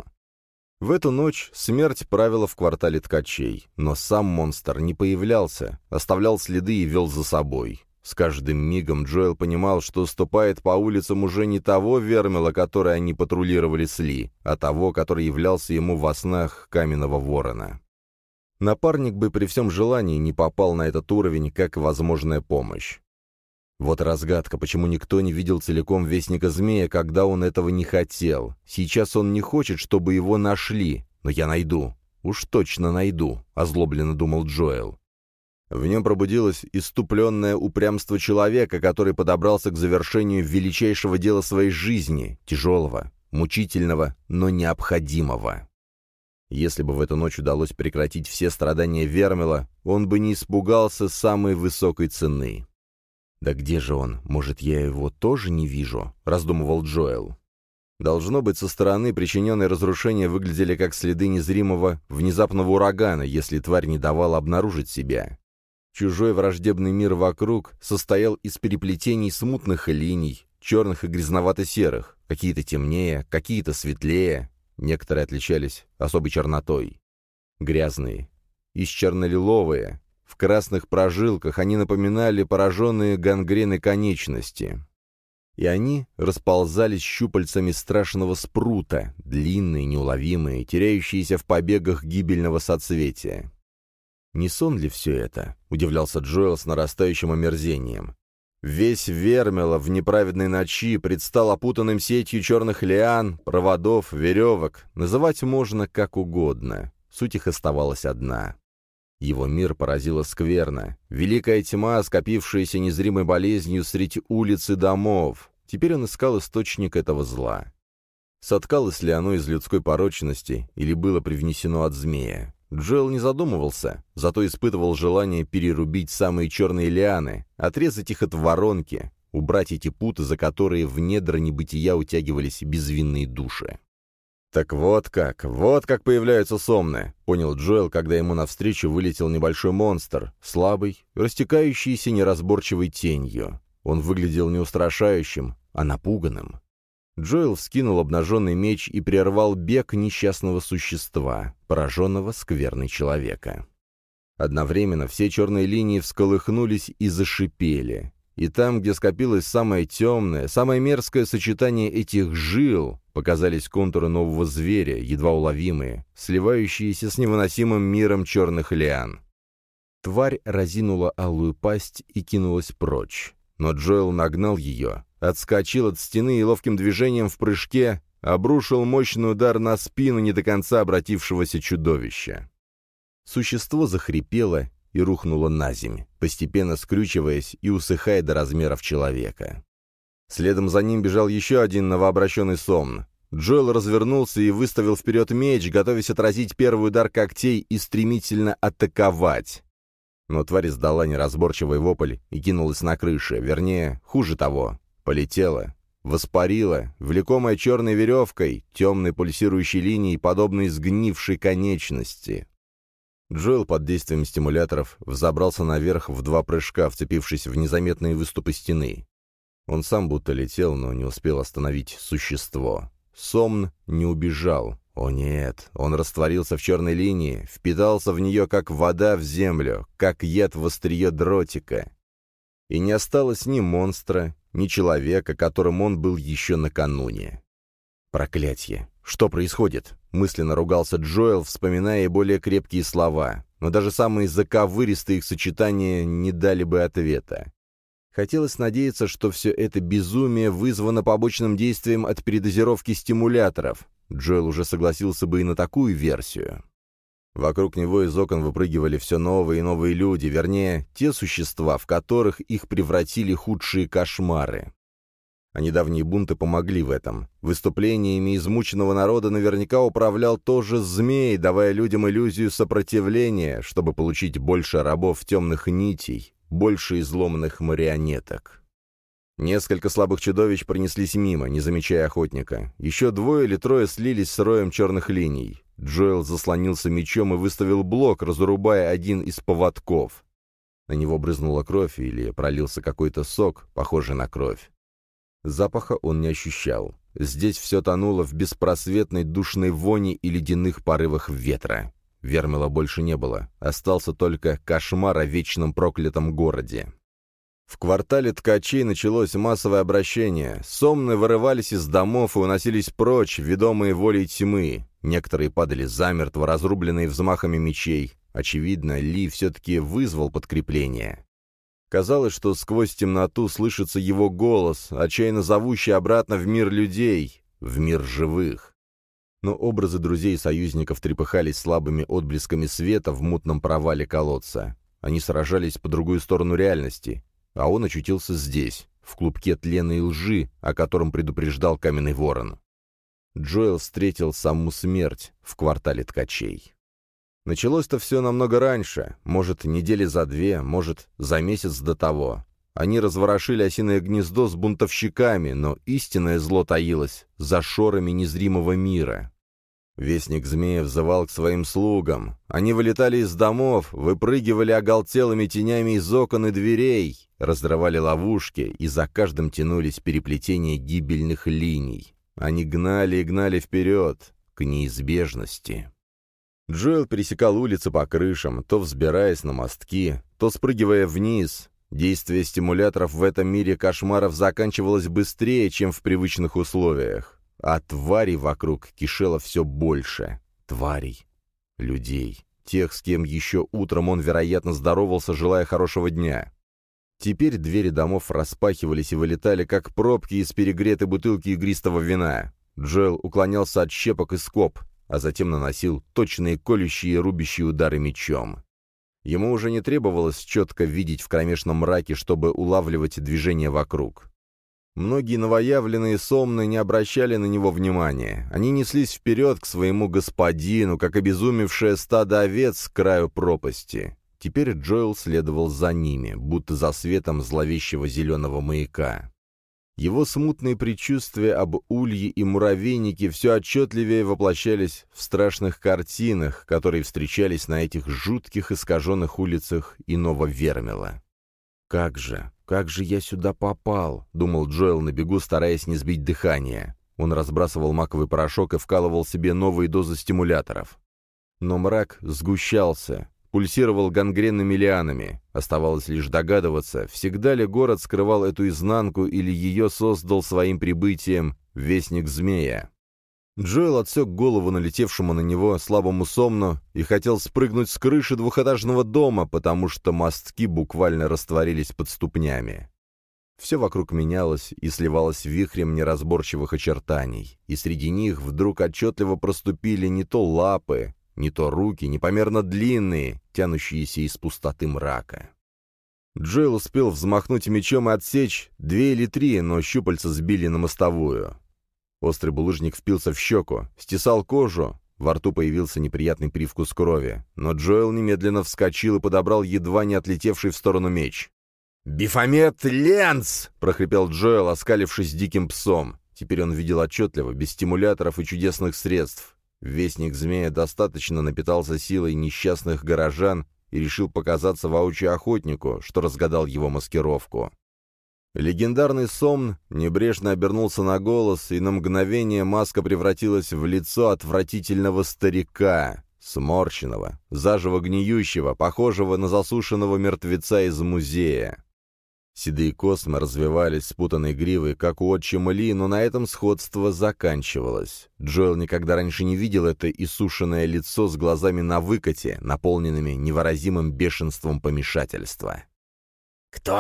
В эту ночь смерть правила в квартале ткачей, но сам монстр не появлялся, оставлял следы и вел за собой. С каждым мигом Джоэл понимал, что ступает по улицам уже не того Вермила, который они патрулировали с Ли, а того, который являлся ему во снах каменного ворона. Напарник бы при всем желании не попал на этот уровень, как возможная помощь. Вот разгадка, почему никто не видел целиком Вестника Змея, когда он этого не хотел. Сейчас он не хочет, чтобы его нашли, но я найду. Уж точно найду, озлобленно думал Джоэл. В нем пробудилось исступленное упрямство человека, который подобрался к завершению величайшего дела своей жизни, тяжелого, мучительного, но необходимого. Если бы в эту ночь удалось прекратить все страдания Вермила, он бы не испугался самой высокой цены. «Да где же он? Может, я его тоже не вижу?» — раздумывал Джоэл. Должно быть, со стороны причиненные разрушения выглядели как следы незримого внезапного урагана, если тварь не давала обнаружить себя. Чужой враждебный мир вокруг состоял из переплетений смутных линий, черных и грязновато-серых, какие-то темнее, какие-то светлее. Некоторые отличались особой чернотой. Грязные, исчернолиловые, в красных прожилках они напоминали пораженные гангреной конечности. И они расползались щупальцами страшного спрута, длинные, неуловимые, теряющиеся в побегах гибельного соцветия. «Не сон ли все это?» — удивлялся Джоэл с нарастающим омерзением. Весь Вермила в неправедной ночи предстал опутанным сетью черных лиан, проводов, веревок. Называть можно как угодно. Суть их оставалась одна. Его мир поразила скверно. Великая тьма, скопившаяся незримой болезнью среди улиц и домов. Теперь он искал источник этого зла. Соткалось ли оно из людской порочности или было привнесено от змея? Джоэл не задумывался, зато испытывал желание перерубить самые черные лианы, отрезать их от воронки, убрать эти путы, за которые в недра небытия утягивались безвинные души. «Так вот как, вот как появляются сомны», — понял Джоэл, когда ему навстречу вылетел небольшой монстр, слабый, растекающийся неразборчивой тенью. Он выглядел не устрашающим, а напуганным. Джоэл вскинул обнаженный меч и прервал бег несчастного существа, пораженного скверной человека. Одновременно все черные линии всколыхнулись и зашипели. И там, где скопилось самое темное, самое мерзкое сочетание этих жил, показались контуры нового зверя, едва уловимые, сливающиеся с невыносимым миром черных лиан. Тварь разинула алую пасть и кинулась прочь. Но Джоэл нагнал ее, отскочил от стены и ловким движением в прыжке обрушил мощный удар на спину не до конца обратившегося чудовища. Существо захрипело и рухнуло на земь, постепенно скрючиваясь и усыхая до размеров человека. Следом за ним бежал еще один новообращенный сомн. Джоэл развернулся и выставил вперед меч, готовясь отразить первый удар когтей и стремительно атаковать. Но тварь издала неразборчивый вопль и кинулась на крыше, вернее, хуже того, полетела, воспарила, влекомая черной веревкой, темной пульсирующей линией, подобной сгнившей конечности. Джоэл под действием стимуляторов взобрался наверх в два прыжка, вцепившись в незаметные выступы стены. Он сам будто летел, но не успел остановить существо. Сомн не убежал. О нет, он растворился в черной линии, впитался в нее, как вода в землю, как яд в острие дротика. И не осталось ни монстра, ни человека, которым он был еще накануне. Проклятье! Что происходит? Мысленно ругался Джоэл, вспоминая и более крепкие слова, но даже самые заковыристые их сочетания не дали бы ответа. Хотелось надеяться, что все это безумие вызвано побочным действием от передозировки стимуляторов. Джоэл уже согласился бы и на такую версию. Вокруг него из окон выпрыгивали все новые и новые люди, вернее, те существа, в которых их превратили худшие кошмары. А недавние бунты помогли в этом. Выступлениями измученного народа наверняка управлял тоже змей, давая людям иллюзию сопротивления, чтобы получить больше рабов темных нитей, больше изломанных марионеток. Несколько слабых чудовищ пронеслись мимо, не замечая охотника. Еще двое или трое слились с роем черных линий. Джоэл заслонился мечом и выставил блок, разрубая один из поводков. На него брызнула кровь или пролился какой-то сок, похожий на кровь. Запаха он не ощущал. Здесь все тонуло в беспросветной душной вони и ледяных порывах ветра. Вермила больше не было. Остался только кошмар о вечном проклятом городе. В квартале ткачей началось массовое обращение. Сомны вырывались из домов и уносились прочь, ведомые волей тьмы. Некоторые падали замертво, разрубленные взмахами мечей. Очевидно, Ли все-таки вызвал подкрепление. Казалось, что сквозь темноту слышится его голос, отчаянно зовущий обратно в мир людей, в мир живых. Но образы друзей и союзников трепыхались слабыми отблесками света в мутном провале колодца. Они сражались по другую сторону реальности, а он очутился здесь, в клубке тлена и лжи, о котором предупреждал Каменный Ворон. Джоэл встретил саму смерть в квартале ткачей. Началось-то все намного раньше, может, недели за две, может, за месяц до того. Они разворошили осиное гнездо с бунтовщиками, но истинное зло таилось за шорами незримого мира. Вестник змея взывал к своим слугам. Они вылетали из домов, выпрыгивали оголтелыми тенями из окон и дверей, разрывали ловушки, и за каждым тянулись переплетения гибельных линий. Они гнали и гнали вперед, к неизбежности. Джоэл пересекал улицы по крышам, то взбираясь на мостки, то спрыгивая вниз. Действие стимуляторов в этом мире кошмаров заканчивалось быстрее, чем в привычных условиях. А тварей вокруг кишело все больше. Тварей. Людей. Тех, с кем еще утром он, вероятно, здоровался, желая хорошего дня. Теперь двери домов распахивались и вылетали, как пробки из перегретой бутылки игристого вина. Джоэл уклонялся от щепок и скоб, а затем наносил точные колющие и рубящие удары мечом. Ему уже не требовалось четко видеть в кромешном мраке, чтобы улавливать движение вокруг. Многие новоявленные сомны не обращали на него внимания. Они неслись вперед к своему господину, как обезумевшее стадо овец к краю пропасти. Теперь Джоэл следовал за ними, будто за светом зловещего зеленого маяка. Его смутные предчувствия об улье и муравейнике все отчетливее воплощались в страшных картинах, которые встречались на этих жутких искаженных улицах иного Вермила. «Как же, как же я сюда попал?» — думал Джоэл на бегу, стараясь не сбить дыхание. Он разбрасывал маковый порошок и вкалывал себе новые дозы стимуляторов. Но мрак сгущался, пульсировал гангренными лианами. Оставалось лишь догадываться, всегда ли город скрывал эту изнанку или ее создал своим прибытием Вестник Змея. Джоэл отсек голову налетевшему на него слабому сомну и хотел спрыгнуть с крыши двухэтажного дома, потому что мостки буквально растворились под ступнями. Все вокруг менялось и сливалось вихрем неразборчивых очертаний, и среди них вдруг отчетливо проступили не то лапы, не то руки, непомерно длинные, тянущиеся из пустоты мрака. Джоэл успел взмахнуть мечом и отсечь две или три, но щупальца сбили на мостовую. Острый булыжник впился в щеку, стесал кожу, во рту появился неприятный привкус крови, но Джоэл немедленно вскочил и подобрал едва не отлетевший в сторону меч. «Бифомет Ленц!» — прохрипел Джоэл, оскалившись диким псом. Теперь он видел отчетливо, без стимуляторов и чудесных средств. Вестник Змея достаточно напитался силой несчастных горожан и решил показаться воочию охотнику, что разгадал его маскировку. Легендарный сомн небрежно обернулся на голос, и на мгновение маска превратилась в лицо отвратительного старика, сморщенного, заживо гниющего, похожего на засушенного мертвеца из музея. Седые космы развивались спутанной гривой, как у отчима Ли, но на этом сходство заканчивалось. Джоэл никогда раньше не видел это иссушенное лицо с глазами на выкате, наполненными невыразимым бешенством помешательства. «Кто?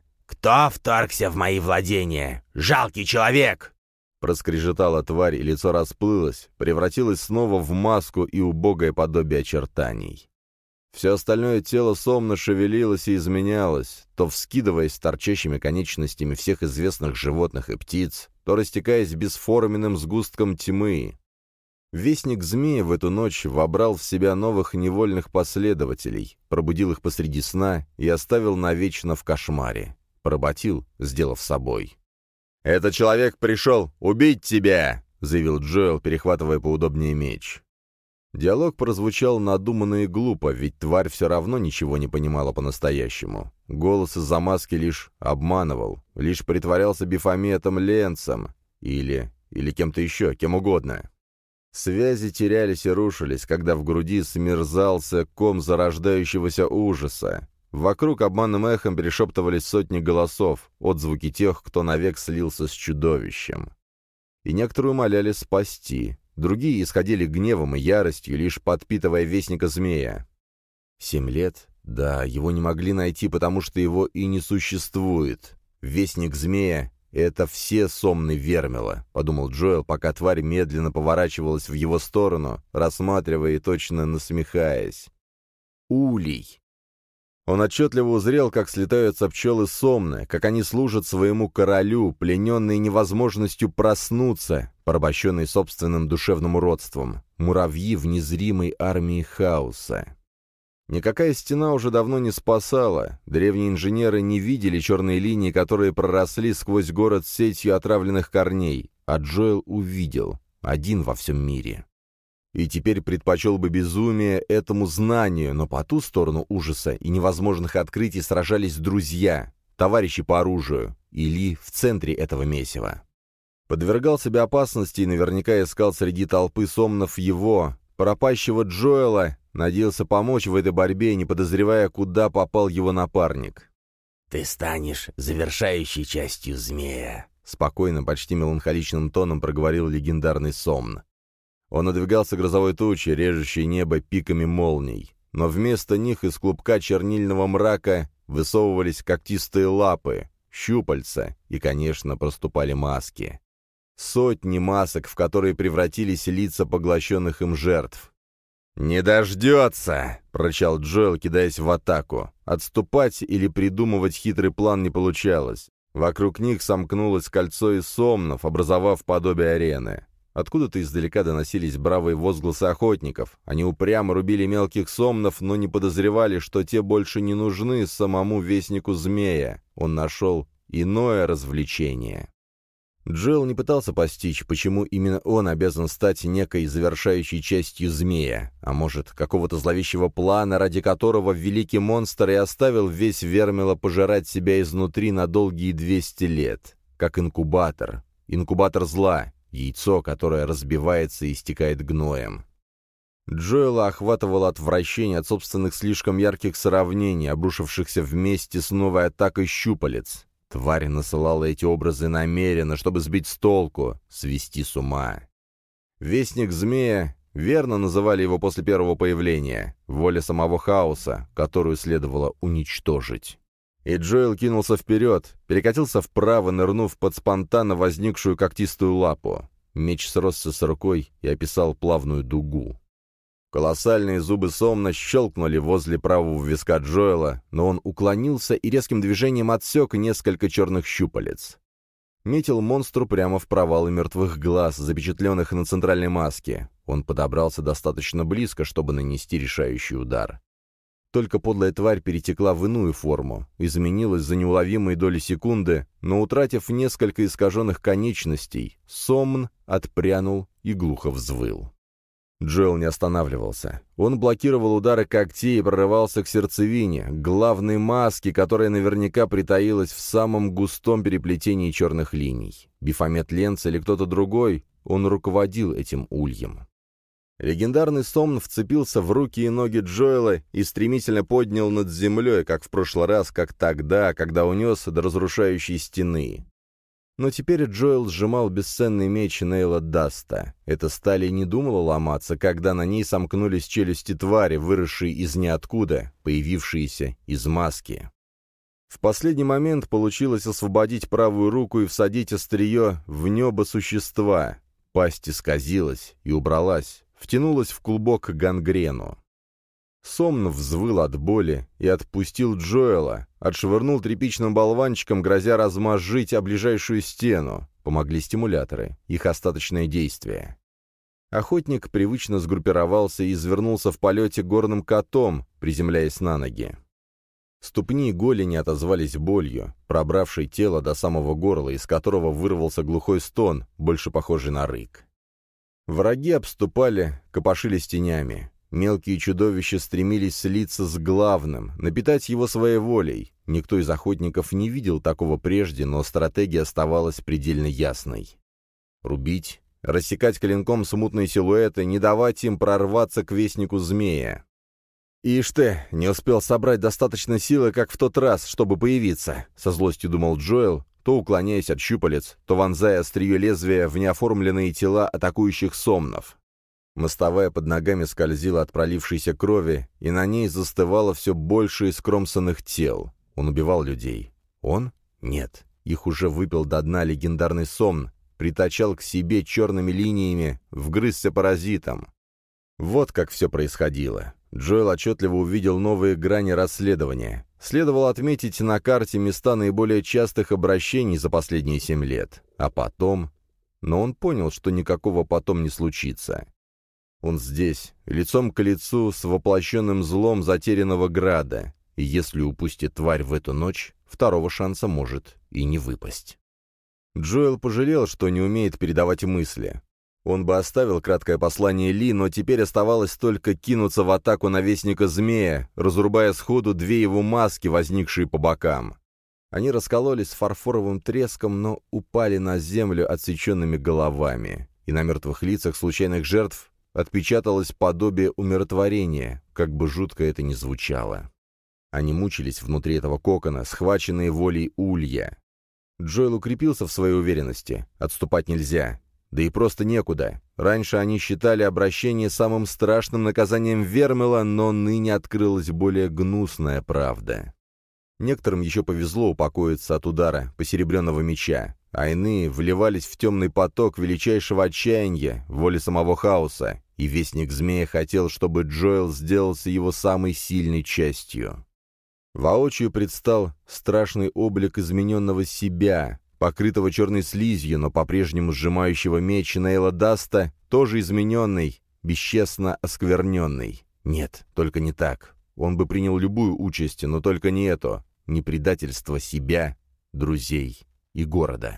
Кто вторгся в мои владения? Жалкий человек!» Проскрежетала тварь, и лицо расплылось, превратилось снова в маску и убогое подобие очертаний. Все остальное тело сомно шевелилось и изменялось, то вскидываясь торчащими конечностями всех известных животных и птиц, то растекаясь бесформенным сгустком тьмы. Вестник Змея в эту ночь вобрал в себя новых невольных последователей, пробудил их посреди сна и оставил навечно в кошмаре. Поработил, сделав собой. «Этот человек пришел убить тебя!» — заявил Джоэл, перехватывая поудобнее меч. Диалог прозвучал надуманно и глупо, ведь тварь все равно ничего не понимала по-настоящему. Голос из-за маски лишь обманывал, лишь притворялся Бифометом Ленцем или... или кем-то еще, кем угодно. Связи терялись и рушились, когда в груди смерзался ком зарождающегося ужаса. Вокруг обманным эхом перешептывались сотни голосов, отзвуки тех, кто навек слился с чудовищем. И некоторые умоляли спасти. Другие исходили гневом и яростью, лишь подпитывая Вестника Змея. Семь лет? Да, его не могли найти, потому что его и не существует. Вестник Змея — это все сомны Вермила, — подумал Джоэл, пока тварь медленно поворачивалась в его сторону, рассматривая и точно насмехаясь. Улей. Он отчетливо узрел, как слетаются пчелы сомны, как они служат своему королю, плененные невозможностью проснуться, порабощенные собственным душевным уродством, муравьи в незримой армии хаоса. Никакая стена уже давно не спасала, древние инженеры не видели черные линии, которые проросли сквозь город сетью отравленных корней, а Джоэл увидел, один во всем мире. И теперь предпочел бы безумие этому знанию, но по ту сторону ужаса и невозможных открытий сражались друзья, товарищи по оружию, и Ли в центре этого месива. Подвергал себя опасности и наверняка искал среди толпы сомнов его, пропащего Джоэла, надеялся помочь в этой борьбе, не подозревая, куда попал его напарник. «Ты станешь завершающей частью змея», — спокойно, почти меланхоличным тоном проговорил легендарный сомн. Он надвигался грозовой тучей, режущей небо пиками молний, но вместо них из клубка чернильного мрака высовывались когтистые лапы, щупальца и, конечно, проступали маски. Сотни масок, в которые превратились лица поглощенных им жертв. «Не дождется!» — прорычал Джоэл, кидаясь в атаку. Отступать или придумывать хитрый план не получалось. Вокруг них сомкнулось кольцо из сомнов, образовав подобие арены. Откуда-то издалека доносились бравые возгласы охотников. Они упрямо рубили мелких сомнов, но не подозревали, что те больше не нужны самому вестнику змея. Он нашел иное развлечение. Джоэл не пытался постичь, почему именно он обязан стать некой завершающей частью змея, а может, какого-то зловещего плана, ради которого великий монстр и оставил весь Вермила пожирать себя изнутри на долгие двести лет, как инкубатор. Инкубатор зла, яйцо, которое разбивается и истекает гноем. Джоэла охватывало отвращение от собственных слишком ярких сравнений, обрушившихся вместе с новой атакой щупалец. Тварь насылала эти образы намеренно, чтобы сбить с толку, свести с ума. Вестник змея, верно называли его после первого появления, воля самого хаоса, которую следовало уничтожить. И Джоэл кинулся вперед, перекатился вправо, нырнув под спонтанно возникшую когтистую лапу. Меч сросся с рукой и описал плавную дугу. Колоссальные зубы сомна щелкнули возле правого виска Джоэла, но он уклонился и резким движением отсек несколько черных щупалец. Метил монстру прямо в провалы мертвых глаз, запечатленных на центральной маске. Он подобрался достаточно близко, чтобы нанести решающий удар. Только подлая тварь перетекла в иную форму, изменилась за неуловимые доли секунды, но, утратив несколько искаженных конечностей, сомн отпрянул и глухо взвыл. Джоэл не останавливался. Он блокировал удары когтей и прорывался к сердцевине, к главной маске, которая наверняка притаилась в самом густом переплетении черных линий. Бифомет Ленц или кто-то другой, он руководил этим ульем. Легендарный сомн вцепился в руки и ноги Джоэла и стремительно поднял над землей, как в прошлый раз, как тогда, когда унес до разрушающей стены. Но теперь Джоэл сжимал бесценный меч Нейла Даста. Эта сталь и не думала ломаться, когда на ней сомкнулись челюсти твари, выросшие из ниоткуда, появившиеся из маски. В последний момент получилось освободить правую руку и всадить острие в небо существа. Пасть исказилась и убралась, втянулась в клубок гангрену. Сомн взвыл от боли и отпустил Джоэла, отшвырнул тряпичным болванчиком, грозя размозжить об ближайшую стену. Помогли стимуляторы, их остаточное действие. Охотник привычно сгруппировался и извернулся в полете горным котом, приземляясь на ноги. Ступни и голени отозвались болью, пробравшей тело до самого горла, из которого вырвался глухой стон, больше похожий на рык. Враги обступали, копошились тенями. Мелкие чудовища стремились слиться с главным, напитать его своей волей. Никто из охотников не видел такого прежде, но стратегия оставалась предельно ясной. Рубить, рассекать клинком смутные силуэты, не давать им прорваться к вестнику змея. «Ишь ты, не успел собрать достаточно силы, как в тот раз, чтобы появиться», — со злостью думал Джоэл, то уклоняясь от щупалец, то вонзая острие лезвия в неоформленные тела атакующих сомнов. Мостовая под ногами скользила от пролившейся крови, и на ней застывало все больше искромсанных тел. Он убивал людей. Он? Нет. Их уже выпил до дна легендарный сомн, притачал к себе черными линиями, вгрызся паразитом. Вот как все происходило. Джоэл отчетливо увидел новые грани расследования. Следовало отметить на карте места наиболее частых обращений за последние семь лет. А потом... Но он понял, что никакого потом не случится. Он здесь, лицом к лицу с воплощенным злом затерянного града, и если упустит тварь в эту ночь, второго шанса может и не выпасть. Джоэл пожалел, что не умеет передавать мысли. Он бы оставил краткое послание Ли, но теперь оставалось только кинуться в атаку на вестника змея, разрубая сходу две его маски, возникшие по бокам. Они раскололись с фарфоровым треском, но упали на землю отсеченными головами, и на мертвых лицах случайных жертв отпечаталось подобие умиротворения, как бы жутко это ни звучало. Они мучились внутри этого кокона, схваченные волей улья. Джоэл укрепился в своей уверенности. Отступать нельзя. Да и просто некуда. Раньше они считали обращение самым страшным наказанием Вермила, но ныне открылась более гнусная правда. Некоторым еще повезло упокоиться от удара посеребренного меча, а иные вливались в темный поток величайшего отчаяния, воли самого хаоса, и вестник змея хотел, чтобы Джоэл сделался его самой сильной частью. Воочию предстал страшный облик измененного себя, покрытого черной слизью, но по-прежнему сжимающего меч Нейла Даста, тоже измененный, бесчестно оскверненный. Нет, только не так. Он бы принял любую участь, но только не эту, не предательство себя, друзей и города.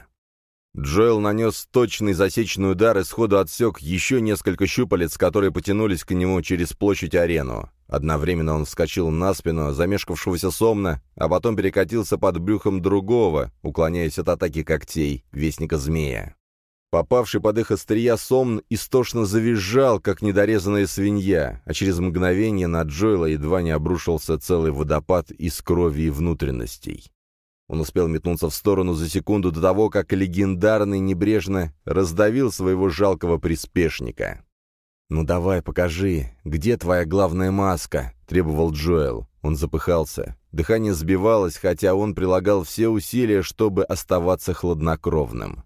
Джоэл нанес точный засечный удар и сходу отсек еще несколько щупалец, которые потянулись к нему через площадь-арену. Одновременно он вскочил на спину замешкавшегося Сомна, а потом перекатился под брюхом другого, уклоняясь от атаки когтей Вестника Змея. Попавший под их острия Сомн истошно завизжал, как недорезанная свинья, а через мгновение на Джоэла едва не обрушился целый водопад из крови и внутренностей. Он успел метнуться в сторону за секунду до того, как легендарный небрежно раздавил своего жалкого приспешника. «Ну давай, покажи, где твоя главная маска?» — требовал Джоэл. Он запыхался. Дыхание сбивалось, хотя он прилагал все усилия, чтобы оставаться хладнокровным.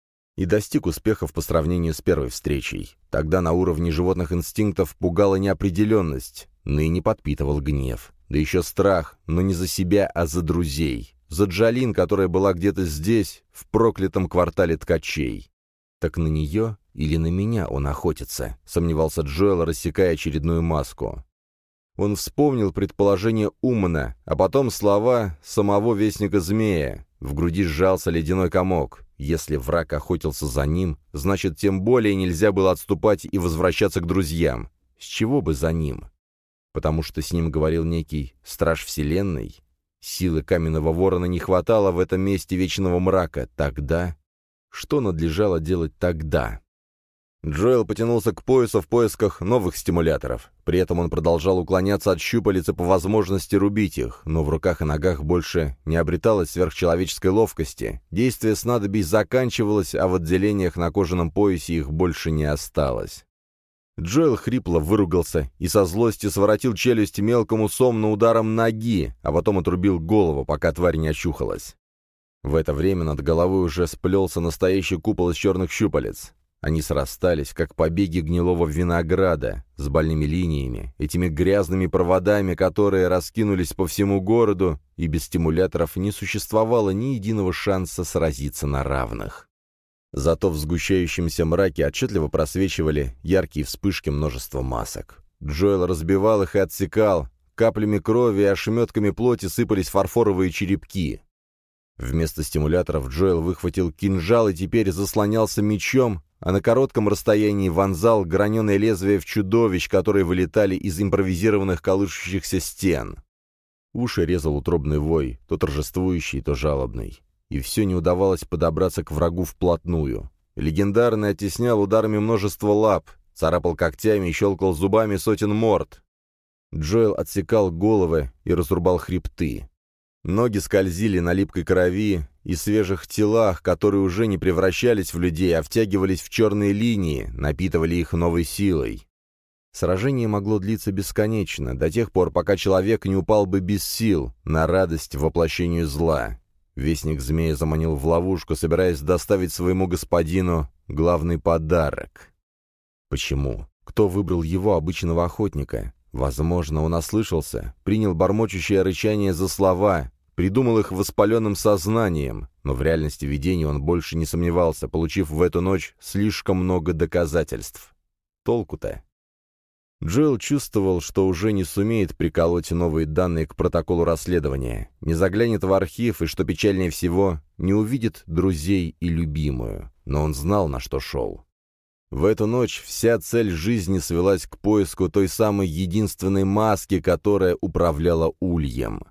И достиг успехов по сравнению с первой встречей. Тогда на уровне животных инстинктов пугала неопределенность, ныне подпитывал гнев. Да еще страх, но не за себя, а за друзей. За Джалин, которая была где-то здесь, в проклятом квартале ткачей. «Так на нее или на меня он охотится?» — сомневался Джоэл, рассекая очередную маску. Он вспомнил предположение Умана, а потом слова самого Вестника Змея. В груди сжался ледяной комок. Если враг охотился за ним, значит, тем более нельзя было отступать и возвращаться к друзьям. С чего бы за ним? Потому что с ним говорил некий страж Вселенной? Силы Каменного Ворона не хватало в этом месте вечного мрака. Тогда... Что надлежало делать тогда? Джоэл потянулся к поясу в поисках новых стимуляторов. При этом он продолжал уклоняться от щупалец и по возможности рубить их, но в руках и ногах больше не обреталось сверхчеловеческой ловкости. Действие снадобий заканчивалось, а в отделениях на кожаном поясе их больше не осталось. Джоэл хрипло выругался и со злости своротил челюсть мелкому Сомну ударом ноги, а потом отрубил голову, пока тварь не очухалась. В это время над головой уже сплелся настоящий купол из черных щупалец. Они срастались, как побеги гнилого винограда, с больными линиями, этими грязными проводами, которые раскинулись по всему городу, и без стимуляторов не существовало ни единого шанса сразиться на равных. Зато в сгущающемся мраке отчетливо просвечивали яркие вспышки множества масок. Джоэл разбивал их и отсекал, каплями крови и ошметками плоти сыпались фарфоровые черепки. Вместо стимуляторов Джоэл выхватил кинжал и теперь заслонялся мечом, а на коротком расстоянии вонзал граненое лезвие в чудовищ, которые вылетали из импровизированных колышущихся стен. Уши резал утробный вой, то торжествующий, то жалобный. И все не удавалось подобраться к врагу вплотную. Легендарный оттеснял ударами множество лап, царапал когтями и щелкал зубами сотен морд. Джоэл отсекал головы и разрубал хребты. Ноги скользили на липкой крови и свежих телах, которые уже не превращались в людей, а втягивались в черные линии, напитывали их новой силой. Сражение могло длиться бесконечно, до тех пор, пока человек не упал бы без сил, на радость воплощению зла. Вестник Змея заманил в ловушку, собираясь доставить своему господину главный подарок. Почему? Кто выбрал его, обычного охотника? Возможно, он ослышался, принял бормочущее рычание за слова, придумал их воспаленным сознанием, но в реальности видения он больше не сомневался, получив в эту ночь слишком много доказательств. Толку-то? Джоэл чувствовал, что уже не сумеет приколоть новые данные к протоколу расследования, не заглянет в архив и, что печальнее всего, не увидит друзей и любимую, но он знал, на что шел. В эту ночь вся цель жизни свелась к поиску той самой единственной маски, которая управляла Ульем.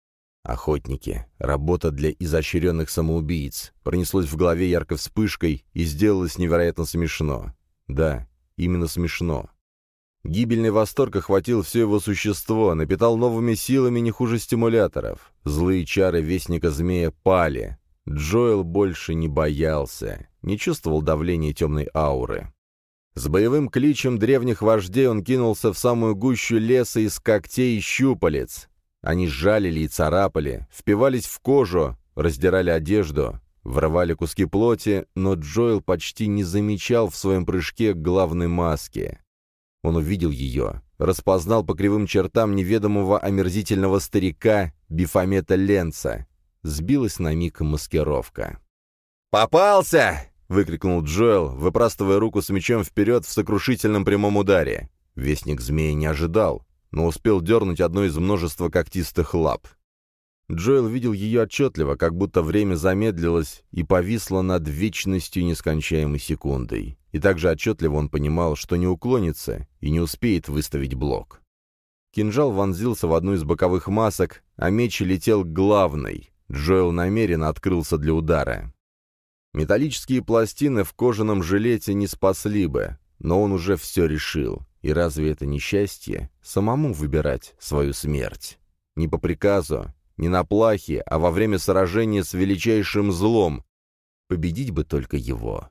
Охотники. Работа для изощренных самоубийц. Пронеслось в голове яркой вспышкой и сделалось невероятно смешно. Да, именно смешно. Гибельный восторг охватил все его существо, напитал новыми силами не хуже стимуляторов. Злые чары Вестника Змея пали. Джоэл больше не боялся, не чувствовал давления темной ауры. С боевым кличем древних вождей он кинулся в самую гущу леса из когтей и щупалец. Они жалили и царапали, впивались в кожу, раздирали одежду, врывали куски плоти, но Джоэл почти не замечал в своем прыжке главной маски. Он увидел ее, распознал по кривым чертам неведомого омерзительного старика Бифомета Ленца. Сбилась на миг маскировка. «Попался!» — выкрикнул Джоэл, выпрастывая руку с мечом вперед в сокрушительном прямом ударе. Вестник змеи не ожидал, но успел дернуть одно из множества когтистых лап. Джоэл видел ее отчетливо, как будто время замедлилось и повисло над вечностью нескончаемой секундой. И также отчетливо он понимал, что не уклонится и не успеет выставить блок. Кинжал вонзился в одну из боковых масок, а меч летел к главной. Джоэл намеренно открылся для удара. Металлические пластины в кожаном жилете не спасли бы, но он уже все решил. И разве это не счастье — самому выбирать свою смерть? Не по приказу, не на плахе, а во время сражения с величайшим злом. Победить бы только его.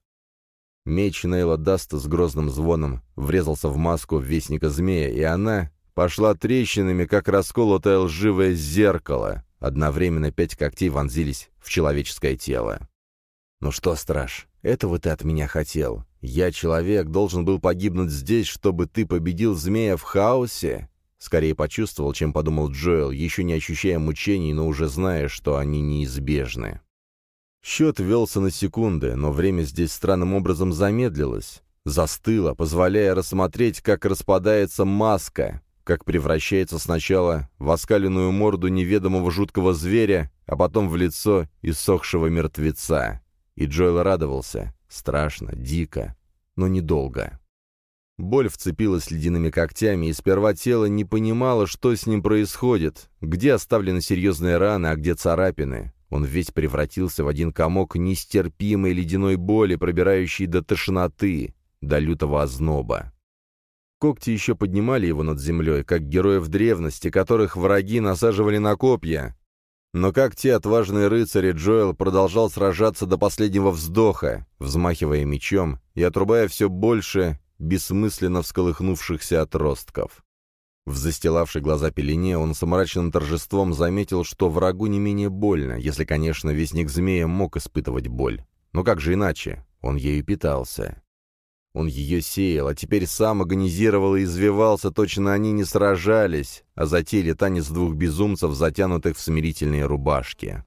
Меч Нейла Даста с грозным звоном врезался в маску Вестника Змея, и она пошла трещинами, как расколотое лживое зеркало. Одновременно пять когтей вонзились в человеческое тело. «Ну что, страж, этого ты от меня хотел? Я, человек, должен был погибнуть здесь, чтобы ты победил змея в хаосе?» Скорее почувствовал, чем подумал Джоэл, еще не ощущая мучений, но уже зная, что они неизбежны. Счет велся на секунды, но время здесь странным образом замедлилось, застыло, позволяя рассмотреть, как распадается маска, как превращается сначала в оскаленную морду неведомого жуткого зверя, а потом в лицо иссохшего мертвеца. И Джоэл радовался. Страшно, дико, но недолго. Боль вцепилась ледяными когтями, и сперва тело не понимало, что с ним происходит, где оставлены серьезные раны, а где царапины. Он весь превратился в один комок нестерпимой ледяной боли, пробирающей до тошноты, до лютого озноба. Когти еще поднимали его над землей, как героев древности, которых враги насаживали на копья. Но как те отважные рыцари, Джоэл продолжал сражаться до последнего вздоха, взмахивая мечом и отрубая все больше бессмысленно всколыхнувшихся отростков. В застилавшей глаза пелене он с мрачным торжеством заметил, что врагу не менее больно, если, конечно, Вестник Змея мог испытывать боль. Но как же иначе? Он ею питался. Он ее сеял, а теперь сам агонизировал и извивался, точно они не сражались, а затеяли танец двух безумцев, затянутых в смирительные рубашки.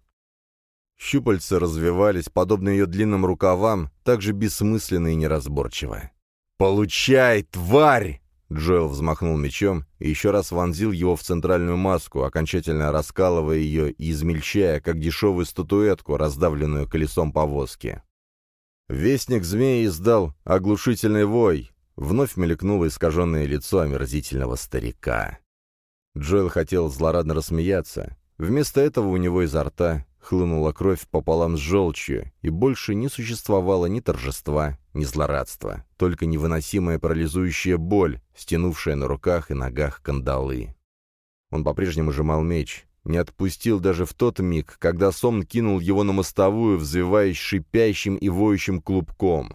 Щупальца развивались, подобно ее длинным рукавам, так же бессмысленно и неразборчиво. «Получай, тварь!» Джоэл взмахнул мечом и еще раз вонзил его в центральную маску, окончательно раскалывая ее и измельчая, как дешевую статуэтку, раздавленную колесом повозки. Вестник Змея издал оглушительный вой. Вновь мелькнуло искаженное лицо омерзительного старика. Джоэл хотел злорадно рассмеяться. Вместо этого у него изо рта хлынула кровь пополам с желчью, и больше не существовало ни торжества, ни злорадства, только невыносимая парализующая боль, стянувшая на руках и ногах кандалы. Он по-прежнему сжимал меч, не отпустил даже в тот миг, когда Сомн кинул его на мостовую, взвиваясь шипящим и воющим клубком.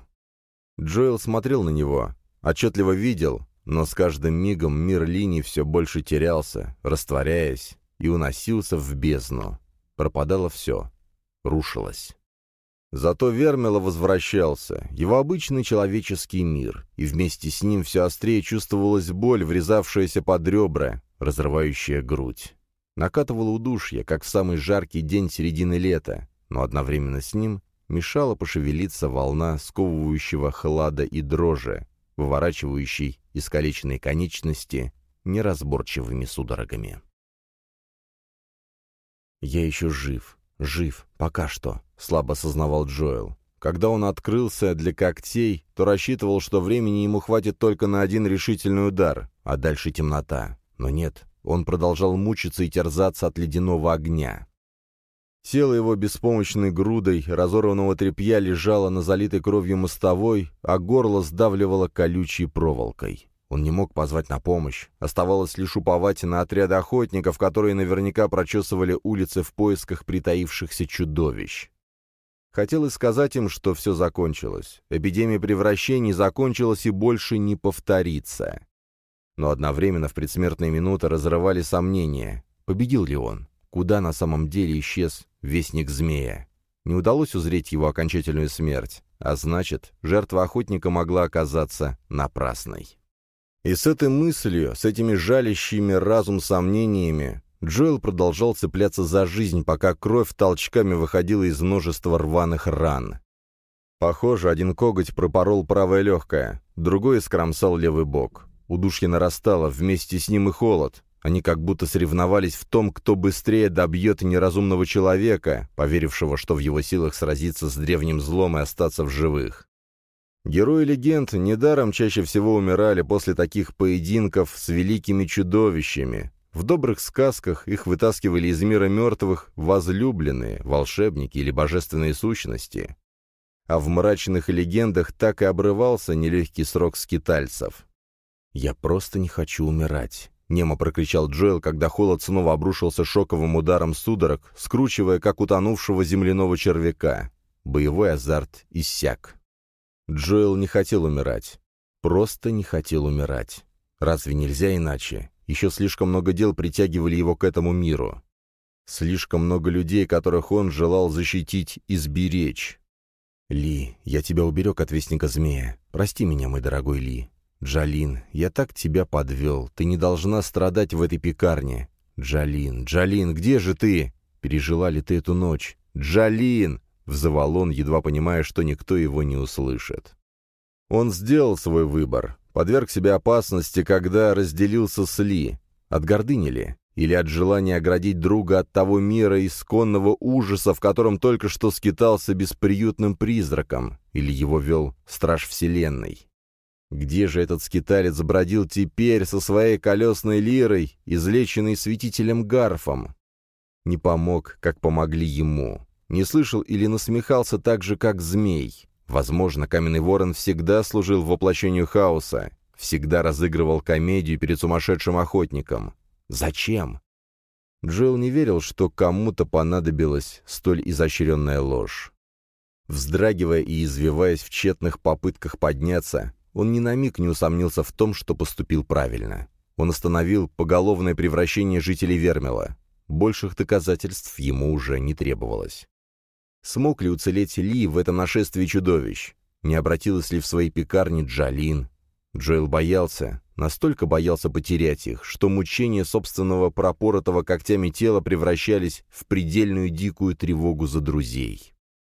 Джоэл смотрел на него, отчетливо видел, но с каждым мигом мир линий все больше терялся, растворяясь, и уносился в бездну. Пропадало все, рушилось. Зато Вермила возвращался, его обычный человеческий мир, и вместе с ним все острее чувствовалась боль, врезавшаяся под ребра, разрывающая грудь. Накатывало удушье, как в самый жаркий день середины лета, но одновременно с ним мешала пошевелиться волна сковывающего хлада и дрожи, выворачивающей искалеченные конечности неразборчивыми судорогами. «Я еще жив, жив, пока что», — слабо сознавал Джоэл. Когда он открылся для когтей, то рассчитывал, что времени ему хватит только на один решительный удар, а дальше темнота. Но нет, он продолжал мучиться и терзаться от ледяного огня. Тело его беспомощной грудой разорванного тряпья лежало на залитой кровью мостовой, а горло сдавливало колючей проволокой. Он не мог позвать на помощь. Оставалось лишь уповать на отряды охотников, которые наверняка прочесывали улицы в поисках притаившихся чудовищ. Хотелось сказать им, что все закончилось. Эпидемия превращений закончилась и больше не повторится. Но одновременно в предсмертные минуты разрывали сомнения. Победил ли он? Куда на самом деле исчез Вестник Змея? Не удалось узреть его окончательную смерть, а значит, жертва охотника могла оказаться напрасной. И с этой мыслью, с этими жалящими разум сомнениями, Джоэл продолжал цепляться за жизнь, пока кровь толчками выходила из множества рваных ран. Похоже, один коготь пропорол правое легкое, другой скромсал левый бок. Удушье нарастало, вместе с ним и холод. Они как будто соревновались в том, кто быстрее добьет неразумного человека, поверившего, что в его силах сразиться с древним злом и остаться в живых. Герои легенд недаром чаще всего умирали после таких поединков с великими чудовищами. В добрых сказках их вытаскивали из мира мертвых возлюбленные, волшебники или божественные сущности. А в мрачных легендах так и обрывался нелегкий срок скитальцев. «Я просто не хочу умирать», — немо прокричал Джоэл, когда холод снова обрушился шоковым ударом судорог, скручивая, как утонувшего земляного червяка. Боевой азарт иссяк. Джоэл не хотел умирать. Просто не хотел умирать. Разве нельзя иначе? Еще слишком много дел притягивали его к этому миру. Слишком много людей, которых он желал защитить и сберечь. «Ли, я тебя уберег от Вестника Змея. Прости меня, мой дорогой Ли. Джалин, я так тебя подвел. Ты не должна страдать в этой пекарне. Джалин, Джалин, где же ты? Пережила ли ты эту ночь? Джалин!» — взывал он, едва понимая, что никто его не услышит. Он сделал свой выбор, подверг себя опасности, когда разделился с Ли. От гордыни ли? Или от желания оградить друга от того мира исконного ужаса, в котором только что скитался бесприютным призраком? Или его вел страж Вселенной? Где же этот скиталец бродил теперь со своей колесной лирой, излеченной святителем Гарфом? Не помог, как помогли ему. Не слышал или насмехался так же, как змей. Возможно, Каменный Ворон всегда служил воплощению хаоса, всегда разыгрывал комедию перед сумасшедшим охотником. Зачем? Джоэл не верил, что кому-то понадобилась столь изощренная ложь. Вздрагивая и извиваясь в тщетных попытках подняться, он ни на миг не усомнился в том, что поступил правильно. Он остановил поголовное превращение жителей Вермила. Больших доказательств ему уже не требовалось. Смог ли уцелеть Ли в этом нашествии чудовищ? Не обратилась ли в своей пекарне Джалин? Джоэл боялся, настолько боялся потерять их, что мучения собственного пропоротого когтями тела превращались в предельную дикую тревогу за друзей.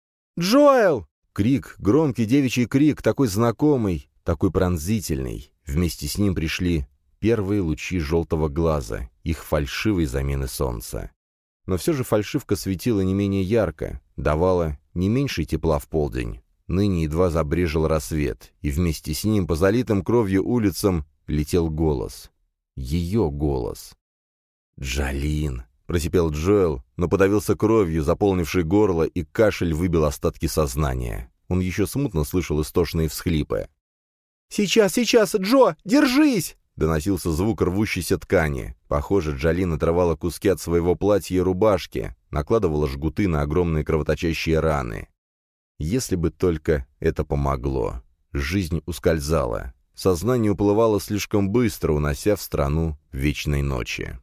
«Джоэл!» Крик, громкий девичий крик, такой знакомый, такой пронзительный. Вместе с ним пришли первые лучи желтого глаза, их фальшивой замены солнца. Но все же фальшивка светила не менее ярко, давала не меньше тепла в полдень. Ныне едва забрежил рассвет, и вместе с ним по залитым кровью улицам летел голос. Ее голос. «Джалин!» — просипел Джоэл, но подавился кровью, заполнившей горло, и кашель выбил остатки сознания. Он еще смутно слышал истошные всхлипы. «Сейчас, сейчас, Джо, держись!» — доносился звук рвущейся ткани. Похоже, Джалин отрывала куски от своего платья и рубашки, накладывала жгуты на огромные кровоточащие раны. Если бы только это помогло. Жизнь ускользала. Сознание уплывало слишком быстро, унося в страну вечной ночи.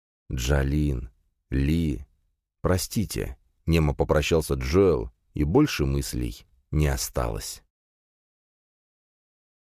«Джалин, Ли, простите», — немо попрощался Джоэл, и больше мыслей не осталось.